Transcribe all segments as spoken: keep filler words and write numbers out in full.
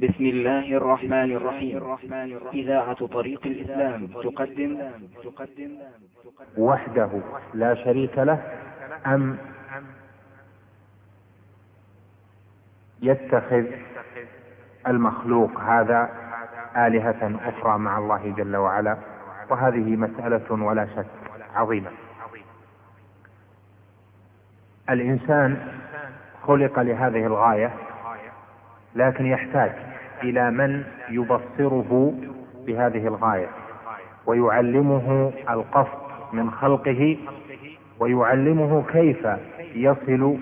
بسم الله الرحمن الرحيم. إذاعة طريق الإسلام تقدم وحده لا شريك له، أم يتخذ المخلوق هذا آلهة أخرى مع الله جل وعلا؟ وهذه مسألة ولا شك عظيمة. الإنسان خلق لهذه الغاية، لكن يحتاج إلى من يبصره بهذه الغاية ويعلمه القصد من خلقه، ويعلمه كيف يصل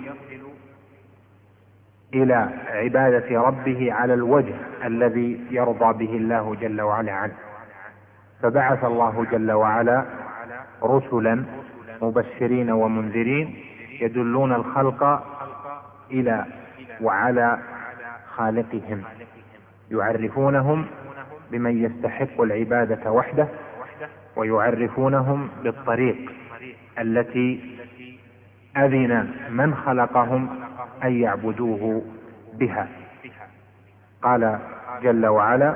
إلى عبادة ربه على الوجه الذي يرضى به الله جل وعلا عنه. فبعث الله جل وعلا رسلا مبشرين ومنذرين يدلون الخلق إلى وعلى خالقهم، يعرفونهم بمن يستحق العبادة وحده، ويعرفونهم بالطريق التي أذن من خلقهم أن يعبدوه بها. قال جل وعلا: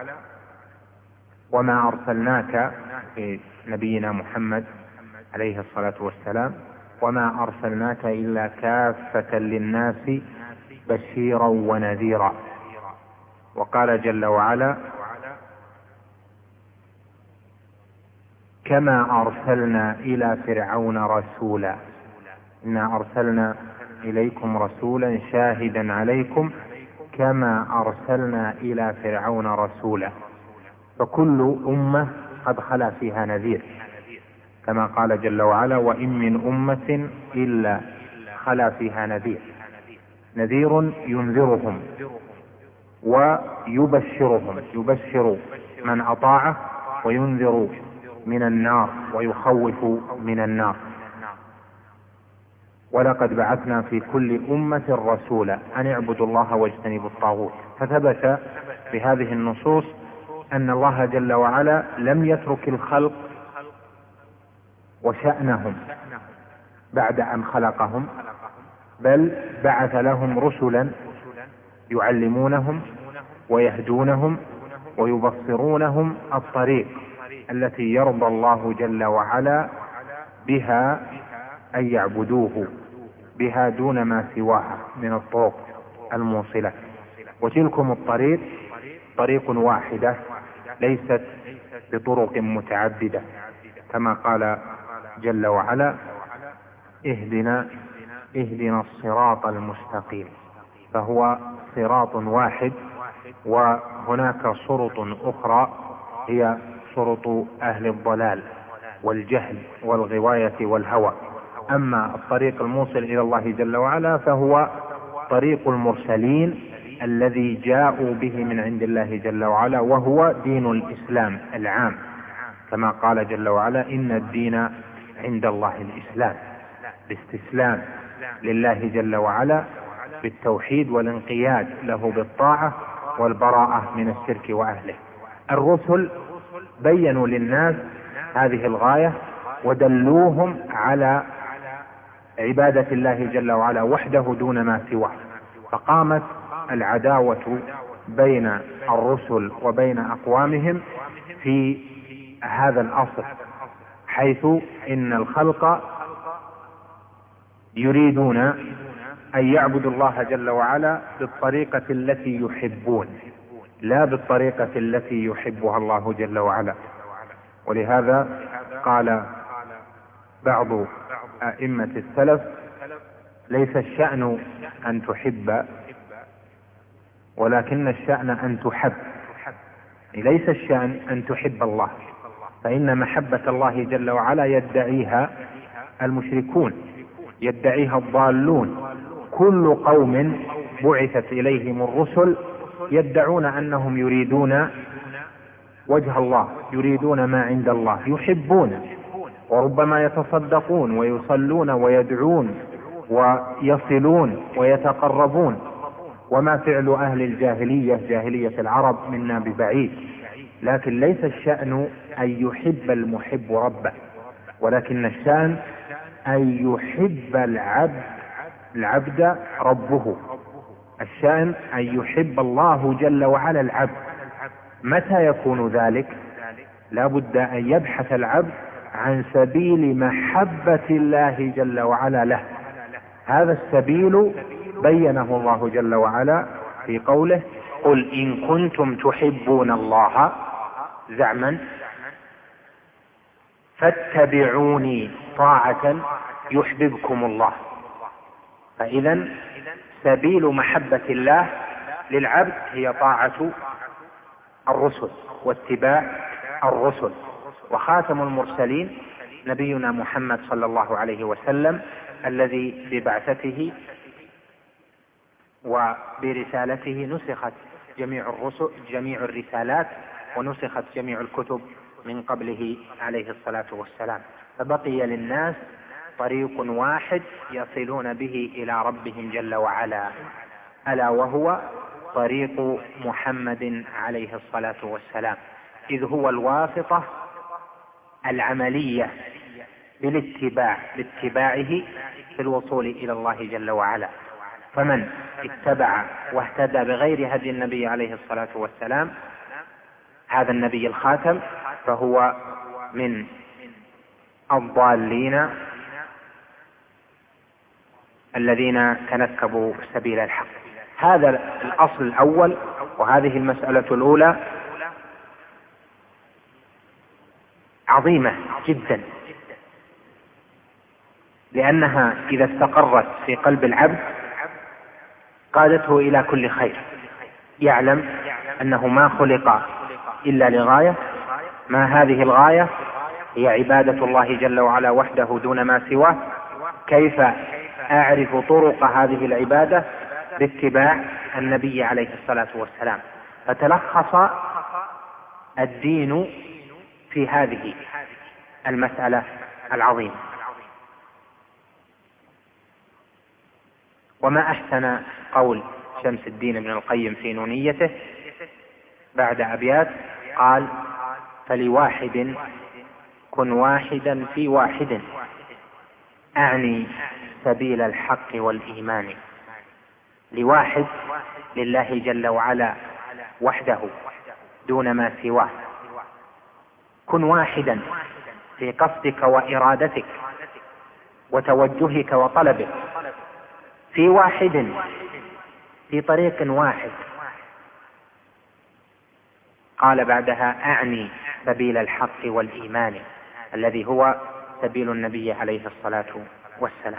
وما أرسلناك، في نبينا محمد عليه الصلاة والسلام، وما أرسلناك إلا كافة للناس بشيرا ونذيرا. وقال جل وعلا: كما أرسلنا إلى فرعون رسولا إنا أرسلنا إليكم رسولا شاهدا عليكم كما أرسلنا إلى فرعون رسولا. فكل أمة قد خلا فيها نذير، كما قال جل وعلا: وإن من أمة إلا خلا فيها نذير. نذير ينذرهم ويبشرهم، يبشر من أطاعه وينذر من النار ويخوف من النار. ولقد بعثنا في كل أمة رسولا أن اعبدوا الله واجتنبوا الطاغوت. فثبت بهذه النصوص أن الله جل وعلا لم يترك الخلق وشأنهم بعد أن خلقهم، بل بعث لهم رسلا يعلمونهم ويهدونهم ويبصرونهم الطريق التي يرضى الله جل وعلا بها أن يعبدوه بها دون ما سواها من الطرق الموصلة. وتلكم الطريق طريق واحدة ليست بطرق متعددة، كما قال جل وعلا: اهدنا اهدنا الصراط المستقيم. فهو صراط واحد، وهناك شرط أخرى هي شرط أهل الضلال والجهل والغواية والهوى. أما الطريق الموصل إلى الله جل وعلا فهو طريق المرسلين الذي جاءوا به من عند الله جل وعلا، وهو دين الإسلام العام، كما قال جل وعلا: إن الدين عند الله الإسلام. الاستسلام لله جل وعلا بالتوحيد والانقياد له بالطاعة والبراءة من الشرك وأهله. الرسل بينوا للناس هذه الغاية ودلوهم على عبادة الله جل وعلا وحده دون ما سواه. فقامت العداوة بين الرسل وبين أقوامهم في هذا الأصل، حيث إن الخلق يريدون أن يعبدوا الله جل وعلا بالطريقة التي يحبون، لا بالطريقة التي يحبها الله جل وعلا. ولهذا قال بعض أئمة السلف: ليس الشأن أن تحب، ولكن الشأن أن تحب. ليس الشأن أن تحب الله، فإن محبة الله جل وعلا يدعيها المشركون، يدعيها الضالون. كل قوم بعثت إليهم الرسل يدعون أنهم يريدون وجه الله، يريدون ما عند الله، يحبون، وربما يتصدقون ويصلون ويدعون ويصلون ويتقربون. وما فعل أهل الجاهلية، جاهلية العرب، منا ببعيد. لكن ليس الشأن أن يحب المحب ربه، ولكن الشأن أن يحب العبد العبد ربه. الشأن أن يحب الله جل وعلا العبد. متى يكون ذلك؟ لا بد أن يبحث العبد عن سبيل محبة الله جل وعلا له. هذا السبيل بينه الله جل وعلا في قوله: قل إن كنتم تحبون الله زعما فاتبعوني طاعة يحببكم الله. فإذا سبيل محبة الله للعبد هي طاعة الرسل واتباع الرسل. وخاتم المرسلين نبينا محمد صلى الله عليه وسلم، الذي ببعثته وبرسالته نسخت جميع الرسل جميع الرسالات ونسخت جميع الكتب من قبله عليه الصلاة والسلام، فبقي للناس طريق واحد يصلون به إلى ربهم جل وعلا، ألا وهو طريق محمد عليه الصلاة والسلام، إذ هو الواسطة العملية بالاتباع باتباعه في الوصول إلى الله جل وعلا. فمن اتبع واهتدى بغير هدي النبي عليه الصلاة والسلام، هذا النبي الخاتم، فهو من الضالين الذين تنكبوا سبيل الحق. هذا الأصل الأول، وهذه المسألة الأولى عظيمة جدا، لأنها إذا استقرت في قلب العبد قادته إلى كل خير. يعلم أنه ما خلق إلا لغاية، ما هذه الغاية؟ هي عبادة الله جل وعلا وحده دون ما سواه. كيف أعرف طرق هذه العبادة؟ باتباع النبي عليه الصلاة والسلام. فتلخص الدين في هذه المسألة العظيمة. وما أحسن قول شمس الدين ابن القيم في نونيته بعد أبيات، قال: فلواحد كن واحدا في واحد، أعني سبيل الحق والإيمان. لواحد لله جل وعلا وحده دون ما سواه. كن واحدا في قصدك وإرادتك وتوجهك وطلبك، في واحد، في طريق واحد. قال بعدها: أعني سبيل الحق والإيمان، الذي هو سبيل النبي عليه الصلاة والسلام.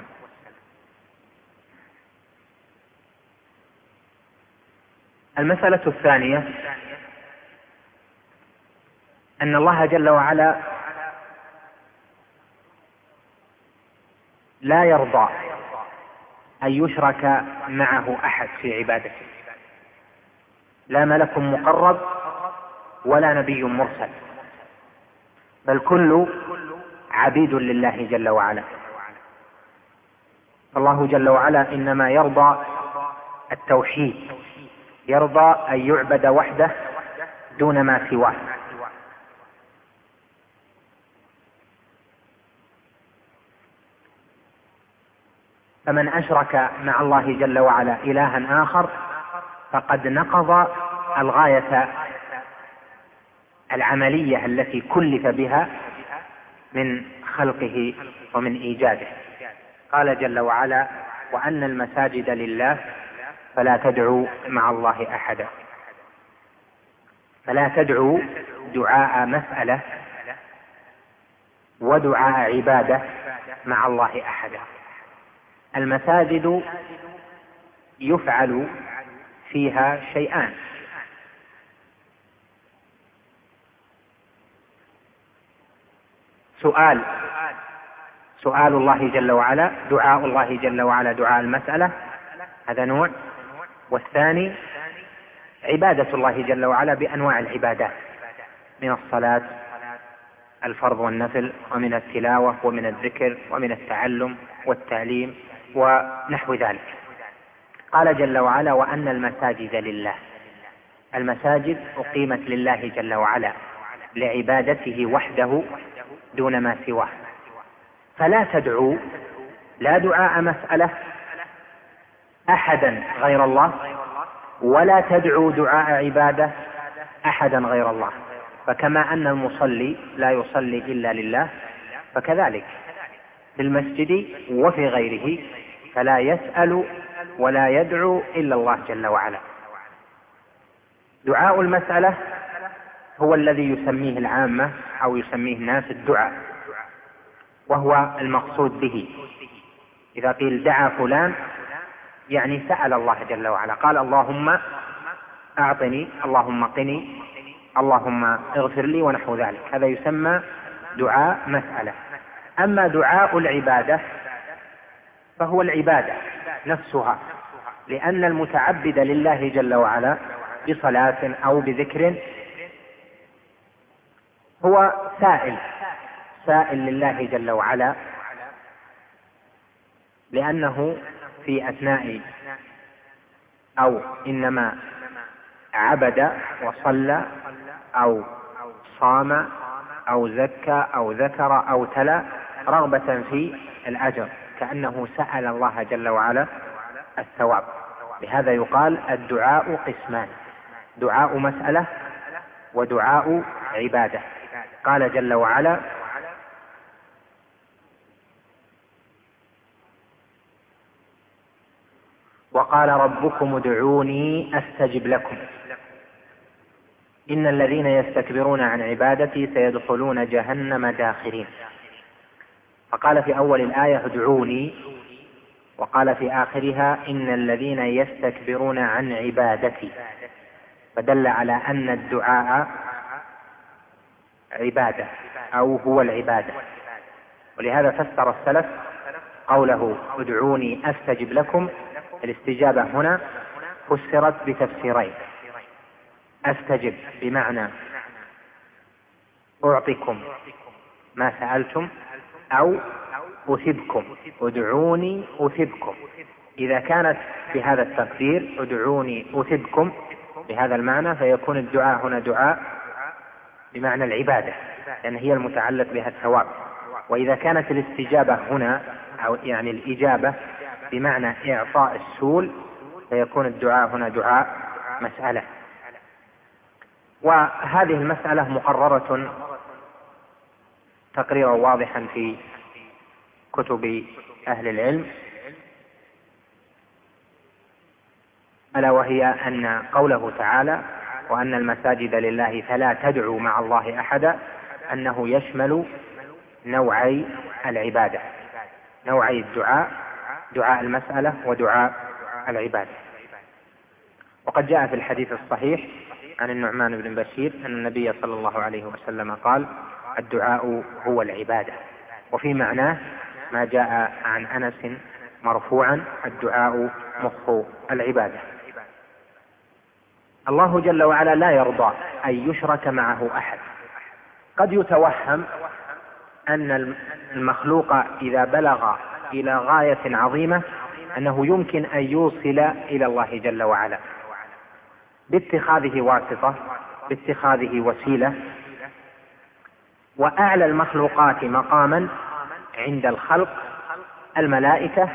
المسألة الثانية أن الله جل وعلا لا يرضى أن يشرك معه أحد في عبادته، لا ملك مقرب ولا نبي مرسل، بل كل عبيد لله جل وعلا. الله جل وعلا إنما يرضى التوحيد، يرضى أن يعبد وحده دون ما سواه. فمن أشرك مع الله جل وعلا إلها آخر فقد نقض الغاية العملية التي كلف بها من خلقه ومن إيجاده. قال جل وعلا: وأن المساجد لله فلا تدعوا مع الله أحدا. فلا تدعوا دعاء مسألة ودعاء عبادة مع الله أحدا. المساجد يفعل فيها شيئان: سؤال سؤال الله جل وعلا، دعاء الله جل وعلا، دعاء المسألة، هذا نوع. والثاني عبادة الله جل وعلا بأنواع العبادات، من الصلاة الفرض والنفل، ومن التلاوة، ومن الذكر، ومن التعلم والتعليم ونحو ذلك. قال جل وعلا: وأن المساجد لله. المساجد أقيمت لله جل وعلا لعبادته وحده دون ما سواه. فلا تدعوا، لا دعاء مسألة أحدا غير الله، ولا تدعو دعاء عبادة أحدا غير الله. فكما أن المصلي لا يصلي إلا لله، فكذلك في المسجد وفي غيره فلا يسأل ولا يدعو إلا الله جل وعلا. دعاء المسألة هو الذي يسميه العامة أو يسميه الناس الدعاء، وهو المقصود به. إذا قيل دعا فلان يعني سأل الله جل وعلا، قال اللهم أعطني، اللهم قني، اللهم اغفر لي ونحو ذلك، هذا يسمى دعاء مسألة. أما دعاء العبادة فهو العبادة نفسها، لأن المتعبد لله جل وعلا بصلاة أو بذكر هو سائل سائل لله جل وعلا، لأنه في أثناء أو إنما عبد وصلى أو صام أو زكى أو ذكر أو تلا رغبة في الأجر، كأنه سأل الله جل وعلا الثواب. لهذا يقال الدعاء قسمان: دعاء مسألة ودعاء عبادة. قال جل وعلا: وقال ربكم ادعوني أستجب لكم إن الذين يستكبرون عن عبادتي سيدخلون جهنم داخرين. فقال في أول الآية ادعوني، وقال في آخرها إن الذين يستكبرون عن عبادتي، فدل على أن الدعاء عبادة أو هو العبادة. ولهذا فسر السلف قوله ادعوني أستجب لكم، الاستجابة هنا فسرت بتفسيرين: أستجب بمعنى أعطيكم ما سألتم، أو أثبكم، ادعوني أثبكم. إذا كانت بهذا التقدير ادعوني أثبكم بهذا المعنى فيكون الدعاء هنا دعاء بمعنى العبادة، لأن هي المتعلق بها الثواب. وإذا كانت الاستجابة هنا أو يعني الإجابة بمعنى إعطاء السؤل فيكون الدعاء هنا دعاء مسألة. وهذه المسألة مقررة تقريرا واضحا في كتب أهل العلم، ألا وهي أن قوله تعالى: وأن المساجد لله فلا تدعوا مع الله أحدا، أنه يشمل نوعي العبادة، نوعي الدعاء، دعاء المسألة ودعاء العبادة. وقد جاء في الحديث الصحيح عن النعمان بن بشير أن النبي صلى الله عليه وسلم قال: الدعاء هو العبادة. وفي معناه ما جاء عن أنس مرفوعا: الدعاء مخ العبادة. الله جل وعلا لا يرضى أن يشرك معه أحد. قد يتوهم أن المخلوق إذا بلغ إلى غاية عظيمة أنه يمكن أن يوصل إلى الله جل وعلا باتخاذه واسطة، باتخاذه وسيلة. وأعلى المخلوقات مقاما عند الخلق الملائكة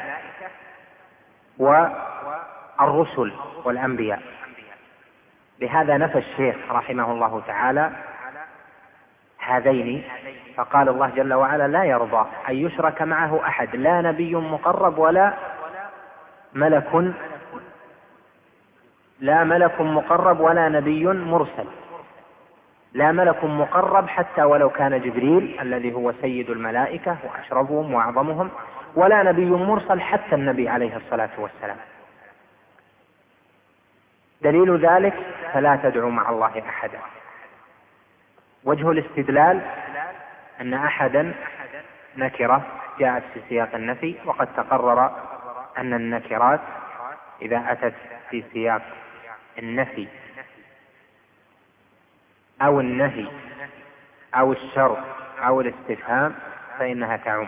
والرسل والأنبياء. لهذا نفى الشيخ رحمه الله تعالى هذين، فقال الله جل وعلا لا يرضى أن يشرك معه أحد، لا نبي مقرب ولا ملك لا ملك مقرب ولا نبي مرسل. لا ملك مقرب حتى ولو كان جبريل الذي هو سيد الملائكة وأشرفهم وأعظمهم، ولا نبي مرسل حتى النبي عليه الصلاة والسلام. دليل ذلك: فلا تدعو مع الله أحدا. وجه الاستدلال أن أحدا نكرة جاءت في سياق النفي، وقد تقرر أن النكرات إذا أتت في سياق النفي أو النهي أو الشرط أو الاستفهام فإنها تعم.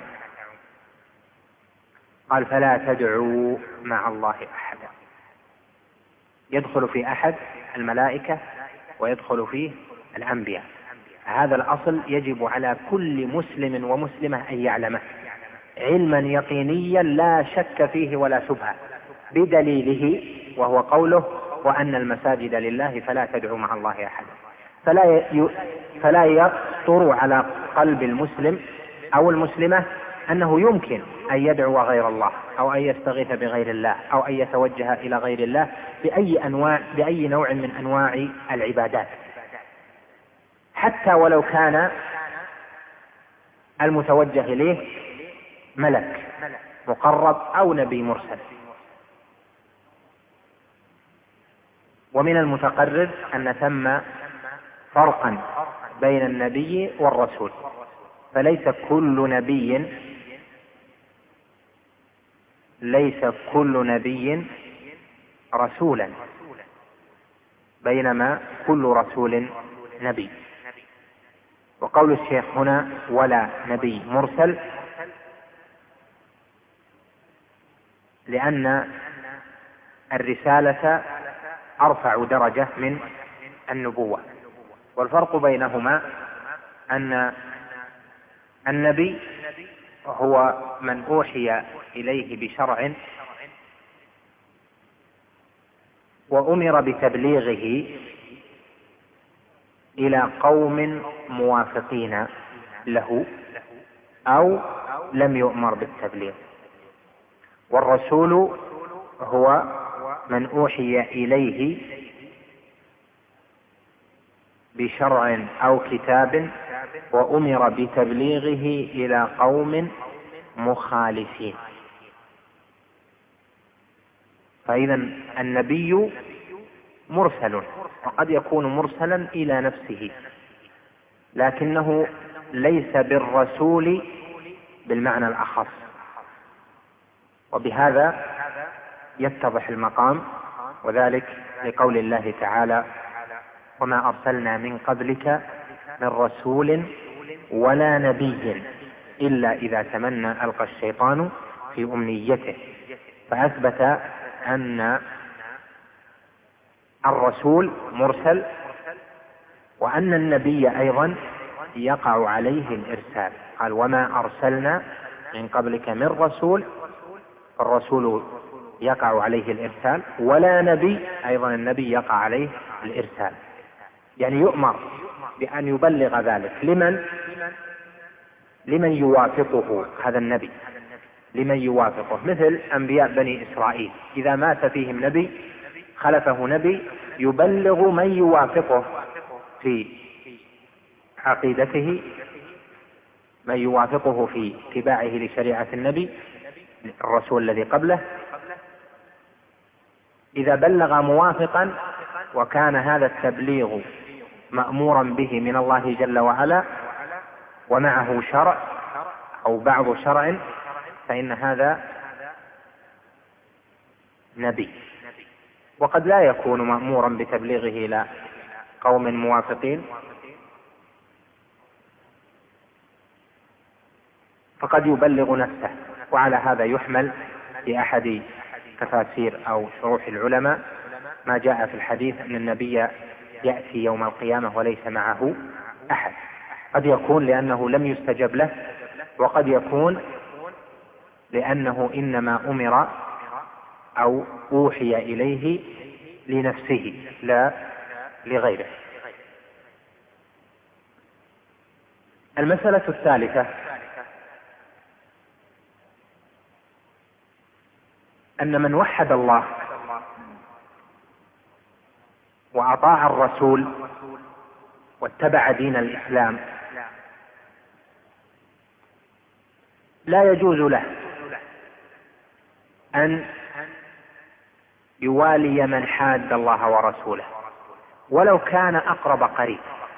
قال: فلا تدعوا مع الله أحدا، يدخل في أحد الملائكة ويدخل فيه الأنبياء. هذا الأصل يجب على كل مسلم ومسلمة أن يعلمه علما يقينيا لا شك فيه ولا شبهة، بدليله، وهو قوله وأن المساجد لله فلا تدعوا مع الله أحدا. فلا ي... فلا يخطر على قلب المسلم أو المسلمة أنه يمكن أن يدعو غير الله أو أن يستغيث بغير الله أو أن يتوجه إلى غير الله بأي أنواع بأي نوع من أنواع العبادات، حتى ولو كان المتوجه إليه ملك مقرب أو نبي مرسل. ومن المتقرر أن ثم فرقا بين النبي والرسول، فليس كل نبي ليس كل نبي رسولا، بينما كل رسول نبي. وقول الشيخ هنا ولا نبي مرسل لأن الرسالة أرفع درجة من النبوة، والفرق بينهما أن النبي هو من أوحي إليه بشرع وأمر بتبليغه إلى قوم موافقين له أو لم يؤمر بالتبليغ. والرسول هو من أوحي إليه بشرع أو كتاب وأمر بتبليغه إلى قوم مخالفين. فإذا النبي مرسل، وقد يكون مرسلا إلى نفسه، لكنه ليس بالرسول بالمعنى الأخص. وبهذا يتضح المقام، وذلك لقول الله تعالى وما أرسلنا من قبلك من رسول ولا نبي إلا إذا تمنى ألقى الشيطان في أمنيته، فأثبت أن الرسول مرسل، وأن النبي أيضا يقع عليه الإرسال. قال وما أرسلنا من قبلك من رسول، الرسول يقع عليه الإرسال، ولا نبي أيضا النبي يقع عليه الإرسال، يعني يؤمر بأن يبلغ ذلك لمن لمن يوافقه هذا النبي، لمن يوافقه، مثل أنبياء بني إسرائيل إذا مات فيهم نبي خلفه نبي يبلغ من يوافقه في عقيدته، من يوافقه في اتباعه لشريعة النبي الرسول الذي قبله. إذا بلغ موافقا وكان هذا التبليغ مأمورا به من الله جل وعلا ومعه شرع أو بعض شرع، فإن هذا نبي. وقد لا يكون مأمورا بتبليغه إلى قوم موافقين، فقد يبلغ نفسه. وعلى هذا يحمل في أحد تفاسير أو شروح العلماء ما جاء في الحديث أن النبي يأتي يوم القيامة وليس معه أحد. قد يكون لأنه لم يستجب له، وقد يكون لأنه إنما أمر أو أوحي إليه لنفسه لا لغيره. المسألة الثالثة أن من وحد الله وأطاع الرسول واتبع دين الإسلام لا يجوز له أن يوالي من حاد الله ورسوله ولو كان أقرب قريب.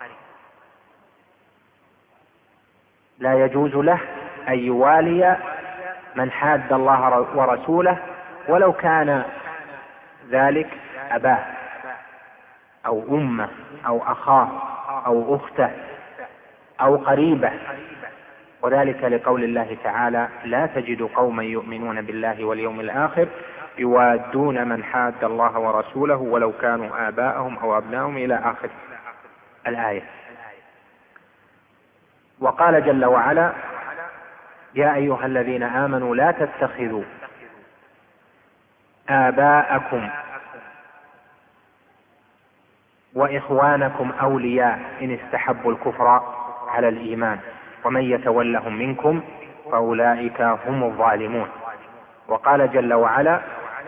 لا يجوز له أن يوالي من حاد الله ورسوله ولو كان ذلك أباه أو أمه أو أخاه أو أخته أو قريبه، وذلك لقول الله تعالى لا تجد قوما يؤمنون بالله واليوم الآخر يوادون من حاد الله ورسوله ولو كانوا آباءهم أو أبناءهم إلى آخر الآية. وقال جل وعلا يا أيها الذين آمنوا لا تتخذوا آباءكم وإخوانكم أولياء إن استحبوا الكفر على الإيمان ومن يتولهم منكم فأولئك هم الظالمون. وقال جل وعلا: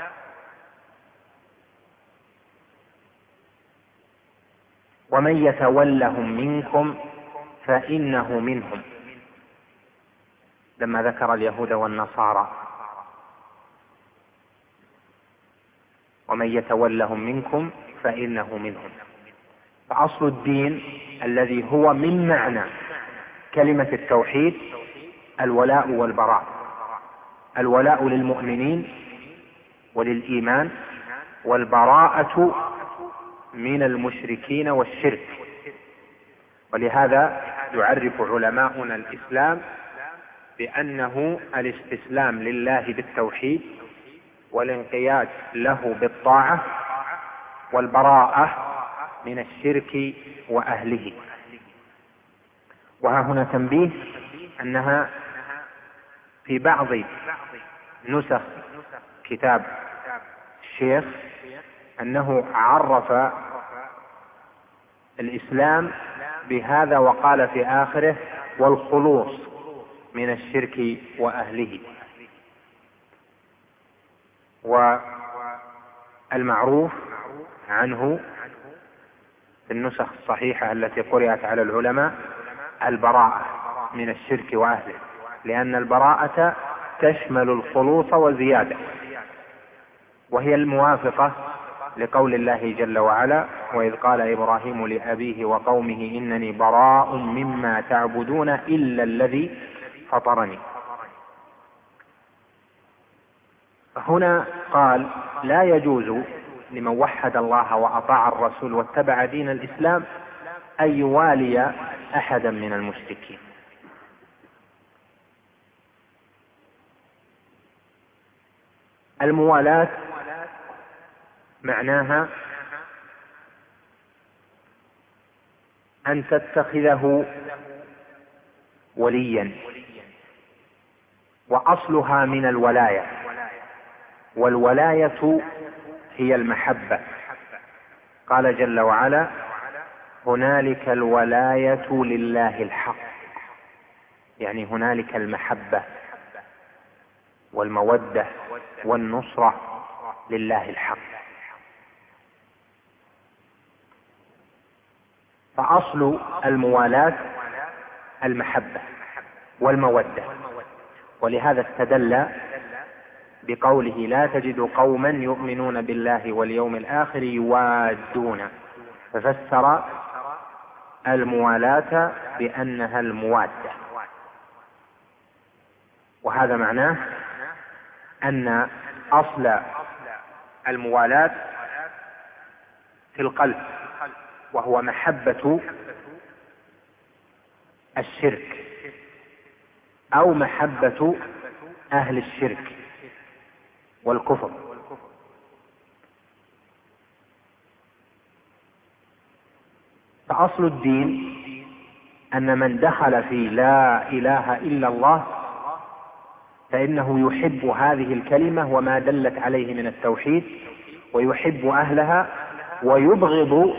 ومن يتولهم منكم فإنه منهم، لما ذكر اليهود والنصارى: ومن يتولهم منكم فإنه منهم. فأصل الدين الذي هو من معنى كلمة التوحيد الولاء والبراء، الولاء للمؤمنين وللإيمان، والبراءة من المشركين والشرك. ولهذا يعرف علماؤنا الإسلام بأنه الاستسلام لله بالتوحيد والانقياد له بالطاعة والبراءة من الشرك وأهله. وها هنا تنبيه أنها في بعض نسخ كتاب الشيخ أنه عرف الإسلام بهذا وقال في آخره: والخلوص من الشرك وأهله. والمعروف عنه في النسخ الصحيحة التي قرأت على العلماء البراءة من الشرك وأهله، لأن البراءة تشمل الخلوص وزيادة، وهي الموافقة لقول الله جل وعلا: وإذ قال إبراهيم لأبيه وقومه إنني براء مما تعبدون إلا الذي فطرني. هنا قال: لا يجوز لمن وحد الله وأطاع الرسول واتبع دين الإسلام أن يوالي أحدا من المشركين. الموالاة معناها أن تتخذه وليا، وأصلها من الولاية، والولاية هي المحبة. قال جل وعلا: هنالك الولاية لله الحق، يعني هنالك المحبة والمودة والنصرة لله الحق. فأصل الموالاة المحبة والمودة، ولهذا استدل بقوله: لا تجد قوما يؤمنون بالله واليوم الآخر يوادون، ففسر الموالاة بأنها الموادة. وهذا معناه أن أصل الموالاة في القلب، وهو محبة الشرك أو محبة أهل الشرك والكفر. فأصل الدين أن من دخل في لا إله إلا الله فإنه يحب هذه الكلمة وما دلت عليه من التوحيد، ويحب أهلها، ويبغض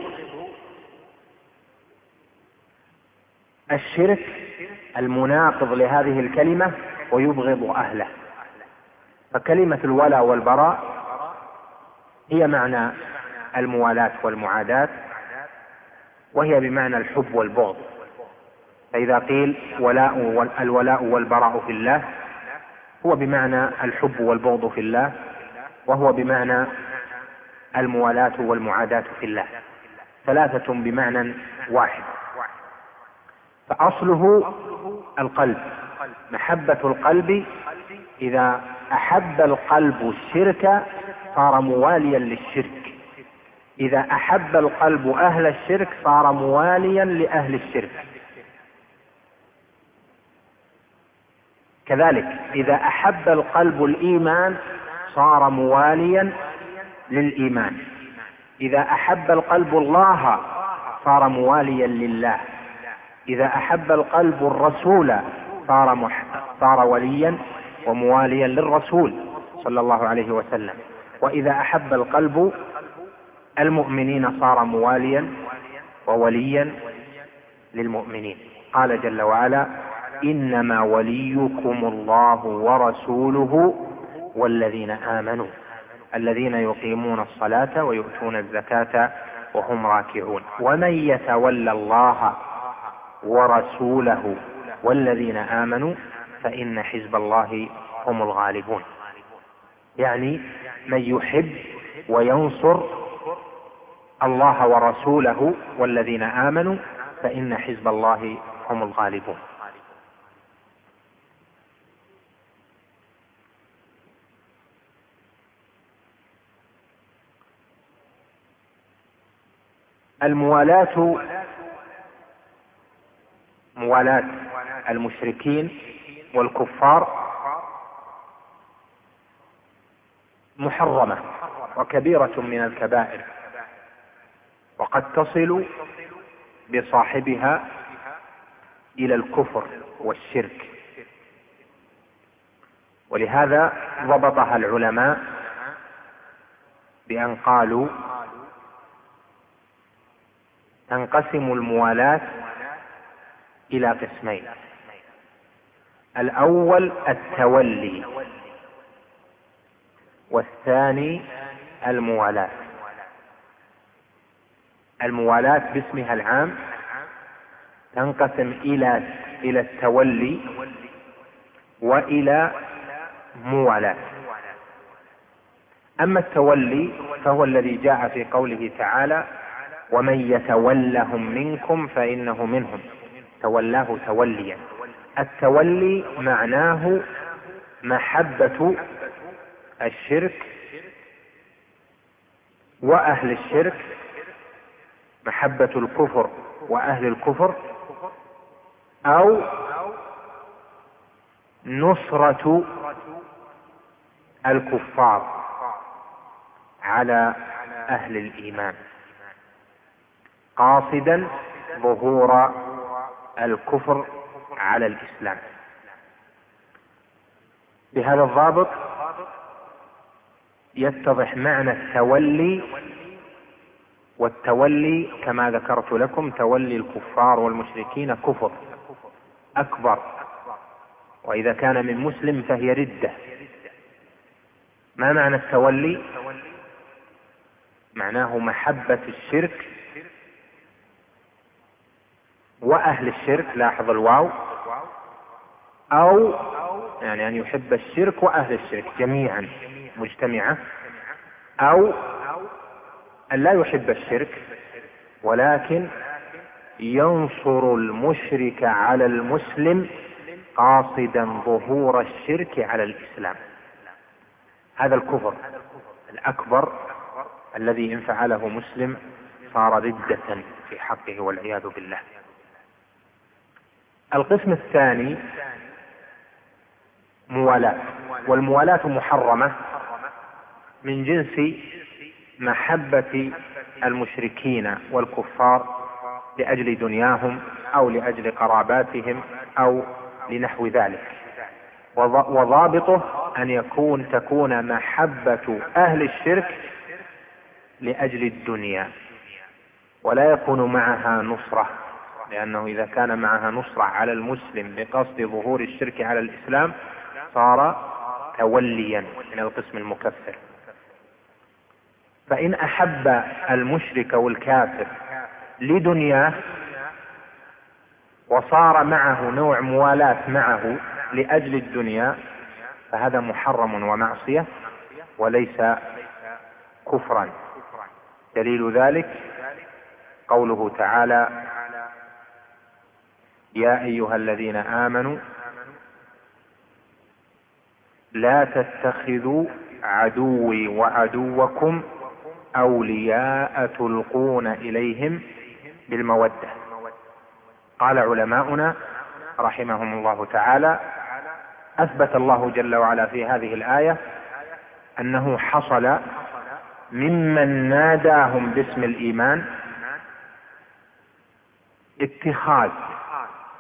الشرك المناقض لهذه الكلمة ويبغض أهله. فكلمة الولاء والبراء هي معنى الموالاة والمعاداة، وهي بمعنى الحب والبغض. فإذا قيل ولاء الولاء والبراء في الله هو بمعنى الحب والبغض في الله، وهو بمعنى الموالاة والمعاداة في الله، ثلاثة بمعنى واحد. فأصله القلب، محبة القلب. إذا أحب القلب الشرك صار مواليا للشرك، إذا أحب القلب أهل الشرك صار مواليا لأهل الشرك. كذلك إذا أحب القلب الإيمان صار مواليا للإيمان، إذا أحب القلب الله صار مواليا لله، إذا أحب القلب الرسول صار, مح... صار وليا ومواليا للرسول صلى الله عليه وسلم. وإذا أحب القلب المؤمنين صار مواليا ووليا للمؤمنين. قال جل وعلا: إنما وليكم الله ورسوله والذين آمنوا الذين يقيمون الصلاة ويؤتون الزكاة وهم راكعون. ومن يتولى الله ورسوله والذين آمنوا فإن حزب الله هم الغالبون. يعني من يحب وينصر الله ورسوله والذين آمنوا فإن حزب الله هم الغالبون. الموالاة، موالاة المشركين والكفار محرمة وكبيرة من الكبائر، وقد تصل بصاحبها إلى الكفر والشرك. ولهذا ضبطها العلماء بأن قالوا: تنقسم الموالاة إلى قسمين. الأول التولي، والثاني الموالاة. الموالاة باسمها العام تنقسم إلى إلى التولي وإلى موالاة. أما التولي فهو الذي جاء في قوله تعالى: ومن يتولهم منكم فإنه منهم، تولاه توليا. التولي معناه محبة الشرك وأهل الشرك، محبة الكفر وأهل الكفر، أو نصرة الكفار على أهل الإيمان، قاصدا ظهور الكفر على الإسلام. بهذا الضابط يتضح معنى التولي. والتولي كما ذكرت لكم تولي الكفار والمشركين كفر أكبر، وإذا كان من مسلم فهي ردة. ما معنى التولي؟ معناه محبة الشرك وأهل الشرك، لاحظ الواو، أو يعني أن يحب الشرك وأهل الشرك جميعا مجتمعة، أو أن لا يحب الشرك ولكن ينصر المشرك على المسلم قاصدا ظهور الشرك على الإسلام. هذا الكفر الأكبر الذي إن فعله مسلم صار ردة في حقه والعياذ بالله. القسم الثاني موالاة، والموالاة محرمة من جنس محبة المشركين والكفار لأجل دنياهم أو لأجل قراباتهم أو لنحو ذلك. وضابطه أن يكون تكون محبة أهل الشرك لأجل الدنيا، ولا يكون معها نصرة، لأنه إذا كان معها نصرة على المسلم بقصد ظهور الشرك على الإسلام صار توليا من القسم المكفر. فإن أحب المشرك والكافر لدنياه وصار معه نوع موالاة معه لأجل الدنيا فهذا محرم ومعصية وليس كفرا. دليل ذلك قوله تعالى: يا أيها الذين آمنوا لا تتخذوا عدوي وعدوكم أولياء تلقون إليهم بالمودة. قال علماؤنا رحمهم الله تعالى: أثبت الله جل وعلا في هذه الآية أنه حصل ممن ناداهم باسم الإيمان اتخاذ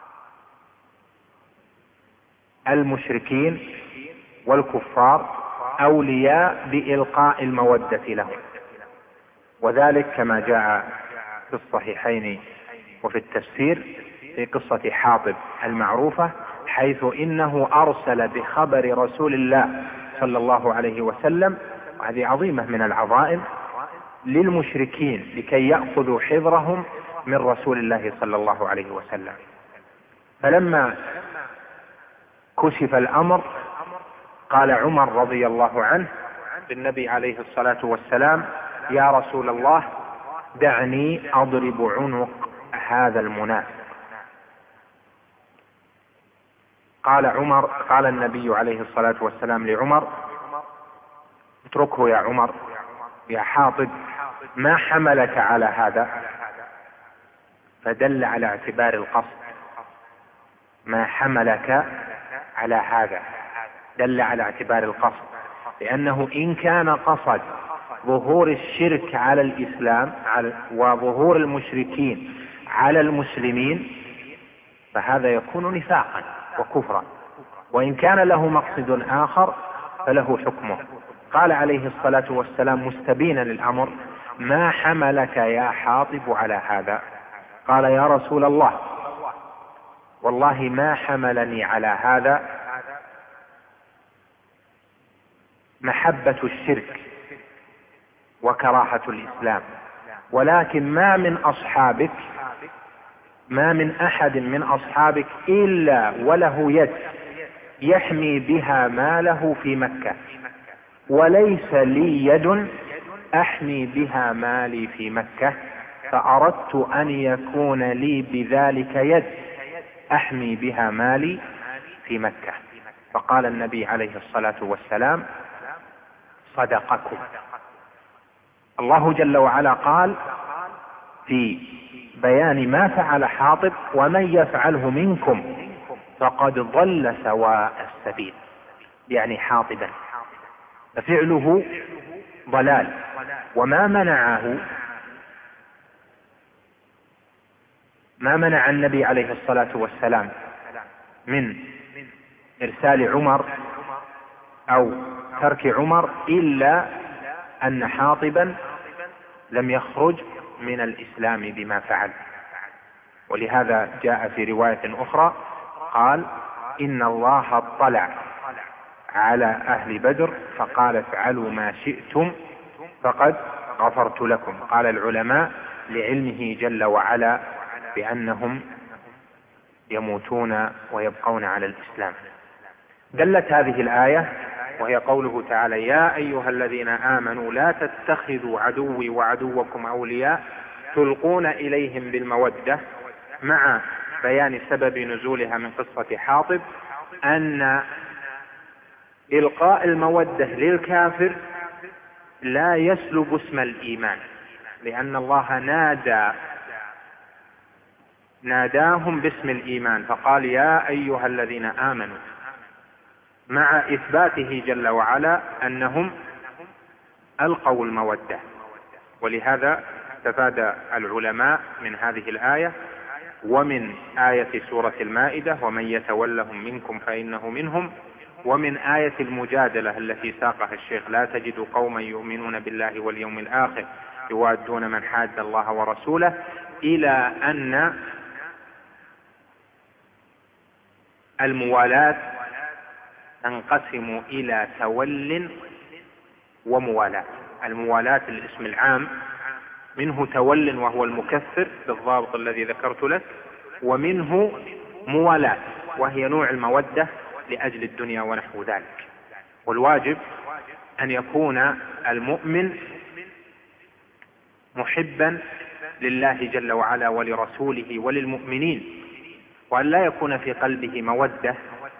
المشركين والكفار أولياء بإلقاء المودة لهم، وذلك كما جاء في الصحيحين وفي التفسير في قصة حاطب المعروفة، حيث إنه أرسل بخبر رسول الله صلى الله عليه وسلم، وهذه عظيمة من العظائم، للمشركين لكي يأخذوا حذرهم من رسول الله صلى الله عليه وسلم. فلما كشف الأمر قال عمر رضي الله عنه للنبي عليه الصلاة والسلام: يا رسول الله دعني أضرب عنق هذا المنافق. قال عمر قال النبي عليه الصلاة والسلام لعمر: اتركه يا عمر، يا حاطب، ما حملك على هذا؟ فدل على اعتبار القصد، ما حملك على هذا دل على اعتبار القصد، لأنه إن كان قصد ظهور الشرك على الإسلام وظهور المشركين على المسلمين فهذا يكون نفاقا وكفرا، وإن كان له مقصد آخر فله حكمه. قال عليه الصلاة والسلام مستبينا للأمر: ما حملك يا حاطب على هذا؟ قال: يا رسول الله والله ما حملني على هذا محبة الشرك وكراهة الإسلام، ولكن ما من أصحابك ما من أحد من أصحابك إلا وله يد يحمي بها ماله في مكة، وليس لي يد أحمي بها مالي في مكة، فأردت أن يكون لي بذلك يد أحمي بها مالي في مكة. فقال النبي عليه الصلاة والسلام: صدقكم. الله جل وعلا قال في بيان ما فعل حاطب: ومن يفعله منكم فقد ضل سواء السبيل، يعني حاطبا، ففعله ضلال. وما منعه ما منع النبي عليه الصلاة والسلام من إرسال عمر أو ترك عمر إلا أن حاطبا لم يخرج من الإسلام بما فعل. ولهذا جاء في رواية أخرى قال: إن الله اطلع على أهل بدر فقال: افعلوا ما شئتم فقد غفرت لكم. قال العلماء: لعلمه جل وعلا بأنهم يموتون ويبقون على الإسلام. دلت هذه الآية وهي قوله تعالى: يا أيها الذين آمنوا لا تتخذوا عدوي وعدوكم أولياء تلقون إليهم بالمودة، مع بيان سبب نزولها من قصة حاطب، أن إلقاء المودة للكافر لا يسلب اسم الإيمان، لأن الله نادى ناداهم باسم الإيمان فقال: يا أيها الذين آمنوا، مع إثباته جل وعلا أنهم ألقوا المودة. ولهذا استفاد العلماء من هذه الآية ومن آية سورة المائدة: ومن يتولهم منكم فإنه منهم، ومن آية المجادلة التي ساقها الشيخ: لا تجد قوما يؤمنون بالله واليوم الآخر يوادون من حاد الله ورسوله، إلى أن الموالاة تنقسم إلى تول وموالاة. الموالاة الاسم العام منه تول وهو المكفر بالضابط الذي ذكرت لك، ومنه موالاة وهي نوع المودة لأجل الدنيا ونحو ذلك. والواجب أن يكون المؤمن محبا لله جل وعلا ولرسوله وللمؤمنين، وأن لا يكون في قلبه مودة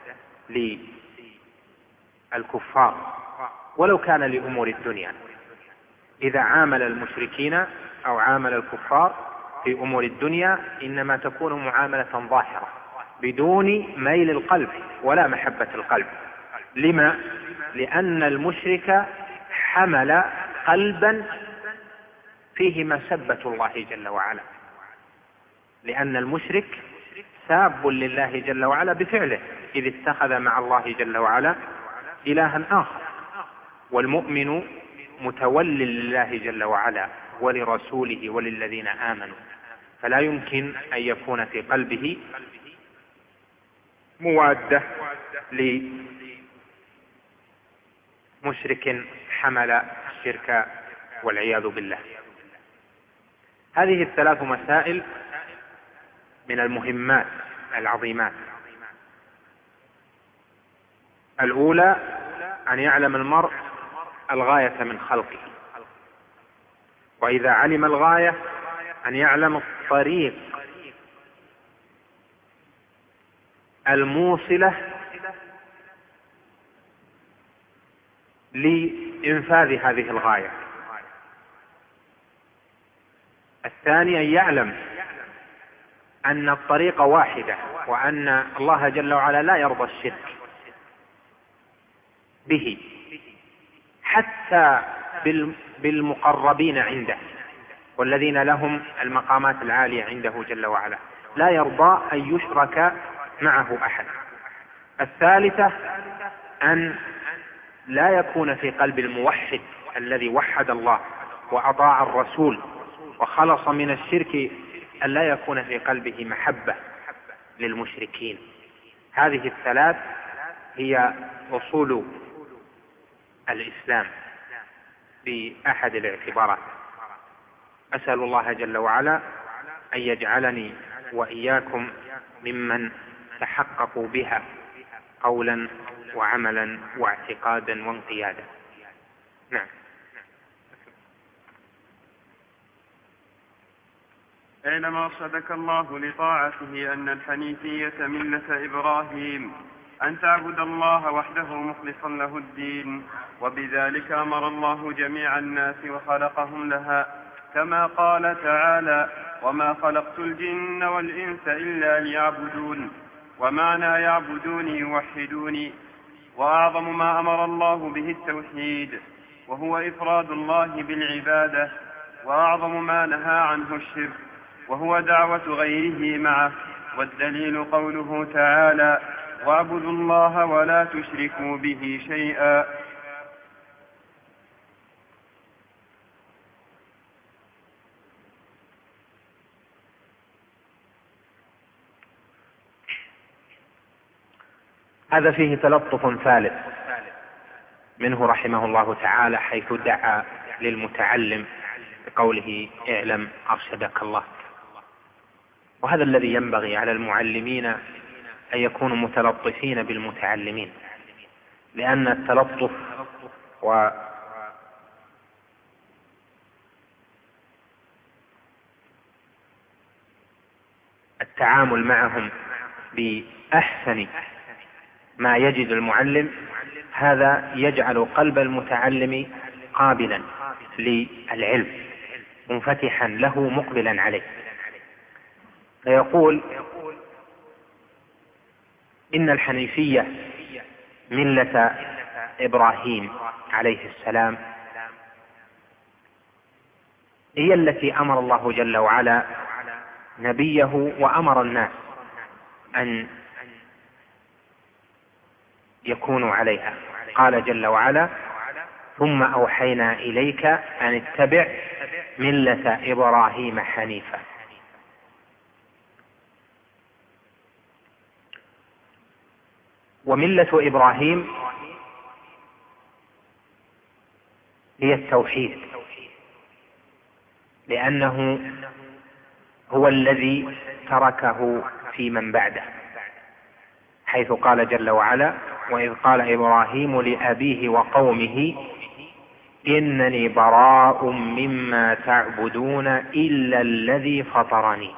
للكفار ولو كان لأمور الدنيا. إذا عامل المشركين أو عامل الكفار في أمور الدنيا إنما تكون معاملة ظاهرة بدون ميل القلب ولا محبة القلب. لما؟ لأن المشرك حمل قلبا فيه مسبة الله جل وعلا، لأن المشرك ساب لله جل وعلا بفعله، إذ اتخذ مع الله جل وعلا إلها آخر. والمؤمن متول لله جل وعلا ولرسوله وللذين آمنوا، فلا يمكن أن يكون في قلبه موادة لمشرك حمل الشرك والعياذ بالله. هذه الثلاث مسائل من المهمات العظيمات. الأولى أن يعلم المرء الغاية من خلقه، وإذا علم الغاية أن يعلم الطريق الموصلة لإنفاذ هذه الغاية. الثاني أن يعلم أن الطريق واحدة، وأن الله جل وعلا لا يرضى الشرك به حتى بالمقربين عنده والذين لهم المقامات العالية عنده جل وعلا، لا يرضى أن يشرك معه أحد. الثالثة أن لا يكون في قلب الموحد الذي وحد الله وأطاع الرسول وخلص من الشرك أن لا يكون في قلبه محبة للمشركين. هذه الثلاث هي أصول الإسلام بأحد الاعتبارات. أسأل الله جل وعلا أن يجعلني وإياكم ممن تحققوا بها قولا وعملا واعتقادا وانقيادا. نعم. أينما أرشدك الله لطاعته أن الحنيفية ملة إبراهيم، أن تعبد الله وحده مخلصا له الدين، وبذلك أمر الله جميع الناس وخلقهم لها، كما قال تعالى: وما خلقت الجن والإنس إلا ليعبدون. ومعنى يعبدون يوحدوني. وأعظم ما أمر الله به التوحيد، وهو إفراد الله بالعبادة، وأعظم ما نهى عنه الشرك، وهو دعوة غيره معه. والدليل قوله تعالى: واعبدوا الله ولا تشركوا به شيئا. هذا فيه تلطف ثالث منه رحمه الله تعالى، حيث دعا للمتعلم بقوله: اعلم أرشدك الله. وهذا الذي ينبغي على المعلمين أن يكونوا متلطفين بالمتعلمين، لأن التلطف والتعامل معهم بأحسن ما يجد المعلم هذا يجعل قلب المتعلم قابلا للعلم منفتحا له مقبلا عليه. فيقول: إن الحنيفية ملة إبراهيم عليه السلام هي التي أمر الله جل وعلا نبيه وأمر الناس أن يكونوا عليها. قال جل وعلا: ثم أوحينا إليك أن اتبع ملة إبراهيم حنيفا. وملة إبراهيم هي التوحيد، لأنه هو الذي تركه في من بعده، حيث قال جل وعلا: وإذ قال إبراهيم لأبيه وقومه إنني براء مما تعبدون إلا الذي فطرني.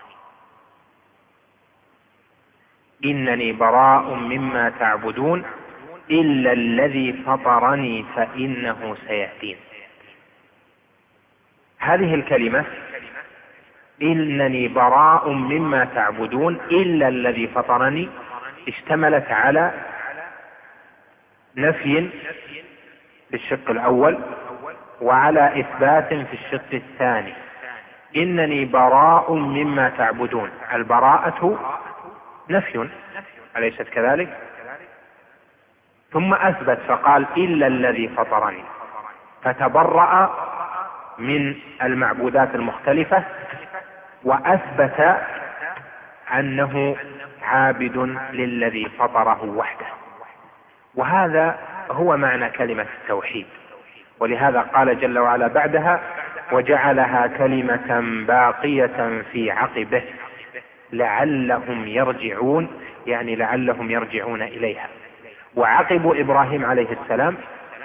إنني براء مما تعبدون إلا الذي فطرني فإنه سيهدين. هذه الكلمة إنني براء مما تعبدون إلا الذي فطرني اشتملت على نفي في الشق الأول وعلى إثبات في الشق الثاني. إنني براء مما تعبدون، البراءة نفي، أليست كذلك؟ ثم أثبت فقال إلا الذي فطرني، فتبرأ من المعبودات المختلفة وأثبت أنه عابد للذي فطره وحده. وهذا هو معنى كلمة التوحيد. ولهذا قال جل وعلا بعدها: وجعلها كلمة باقية في عقبه لعلهم يرجعون، يعني لعلهم يرجعون إليها. وعقب إبراهيم عليه السلام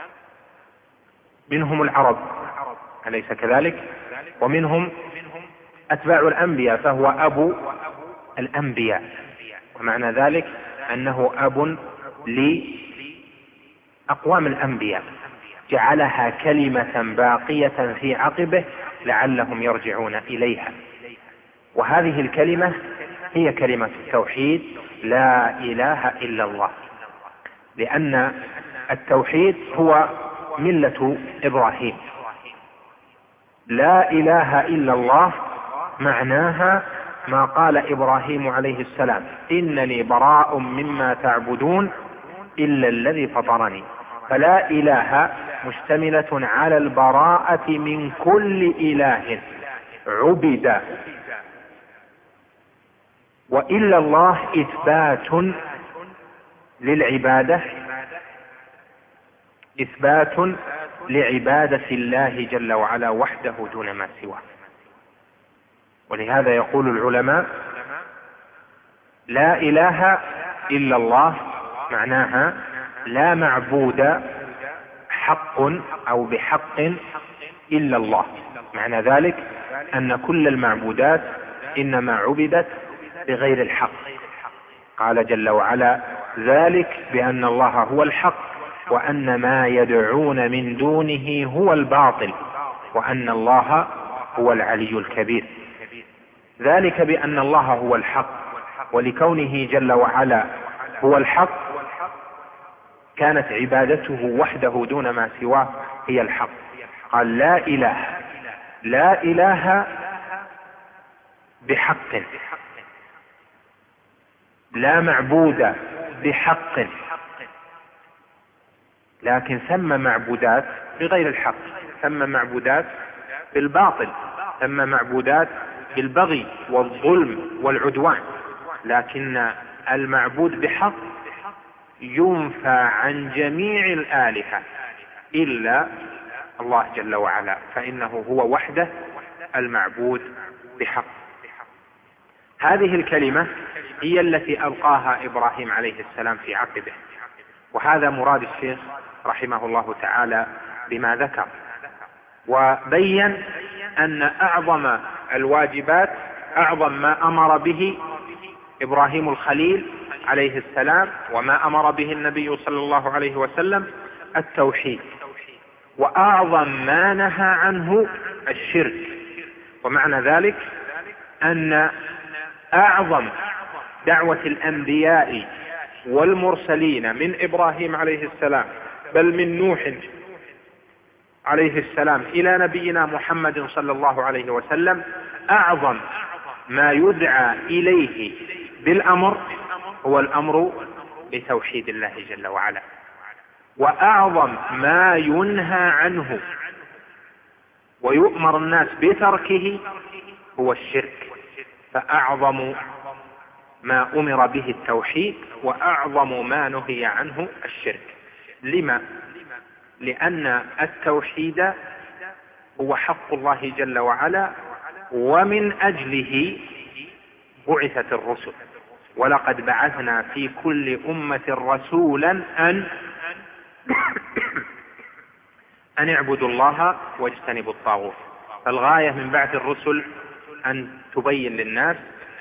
منهم العرب، أليس كذلك؟ ومنهم أتباع الأنبياء، فهو أبو الأنبياء، ومعنى ذلك أنه أب لأقوام الأنبياء. جعلها كلمة باقية في عقبه لعلهم يرجعون إليها. وهذه الكلمة هي كلمة التوحيد، لا إله إلا الله، لأن التوحيد هو ملة إبراهيم. لا إله إلا الله معناها ما قال إبراهيم عليه السلام: إنني براء مما تعبدون إلا الذي فطرني. فلا إله مشتملة على البراءة من كل إله عبد، وإلا الله إثبات للعبادة، إثبات لعبادة الله جل وعلا وحده دون ما سواه. ولهذا يقول العلماء: لا إله إلا الله معناها لا معبود حق أو بحق إلا الله. معنى ذلك أن كل المعبودات إنما عبدت بغير الحق. قال جل وعلا: ذلك بأن الله هو الحق وأن ما يدعون من دونه هو الباطل وأن الله هو العلي الكبير. ذلك بأن الله هو الحق، ولكونه جل وعلا هو الحق كانت عبادته وحده دون ما سواه هي الحق. قال: لا إله، لا إله بحق، لا معبود بحق، لكن سمى معبودات بغير الحق، سمى معبودات بالباطل، سمى معبودات بالبغي والظلم والعدوان. لكن المعبود بحق ينفى عن جميع الآلهة إلا الله جل وعلا، فإنه هو وحده المعبود بحق. هذه الكلمة هي التي ألقاها إبراهيم عليه السلام في عقبه، وهذا مراد الشيخ رحمه الله تعالى بما ذكر، وبين أن أعظم الواجبات، أعظم ما أمر به إبراهيم الخليل عليه السلام وما أمر به النبي صلى الله عليه وسلم التوحيد، وأعظم ما نهى عنه الشرك. ومعنى ذلك أن أعظم دعوة الأنبياء والمرسلين من إبراهيم عليه السلام بل من نوح عليه السلام إلى نبينا محمد صلى الله عليه وسلم، أعظم ما يدعى إليه بالأمر هو الأمر بتوحيد الله جل وعلا، وأعظم ما ينهى عنه ويؤمر الناس بتركه هو الشرك. فأعظم ما أمر به التوحيد وأعظم ما نهي عنه الشرك. لما؟ لأن التوحيد هو حق الله جل وعلا، ومن أجله بعثت الرسل. ولقد بعثنا في كل أمة رسولا أن أن اعبدوا الله واجتنبوا الطاغوت. فالغاية من بعث الرسل أن تبين للناس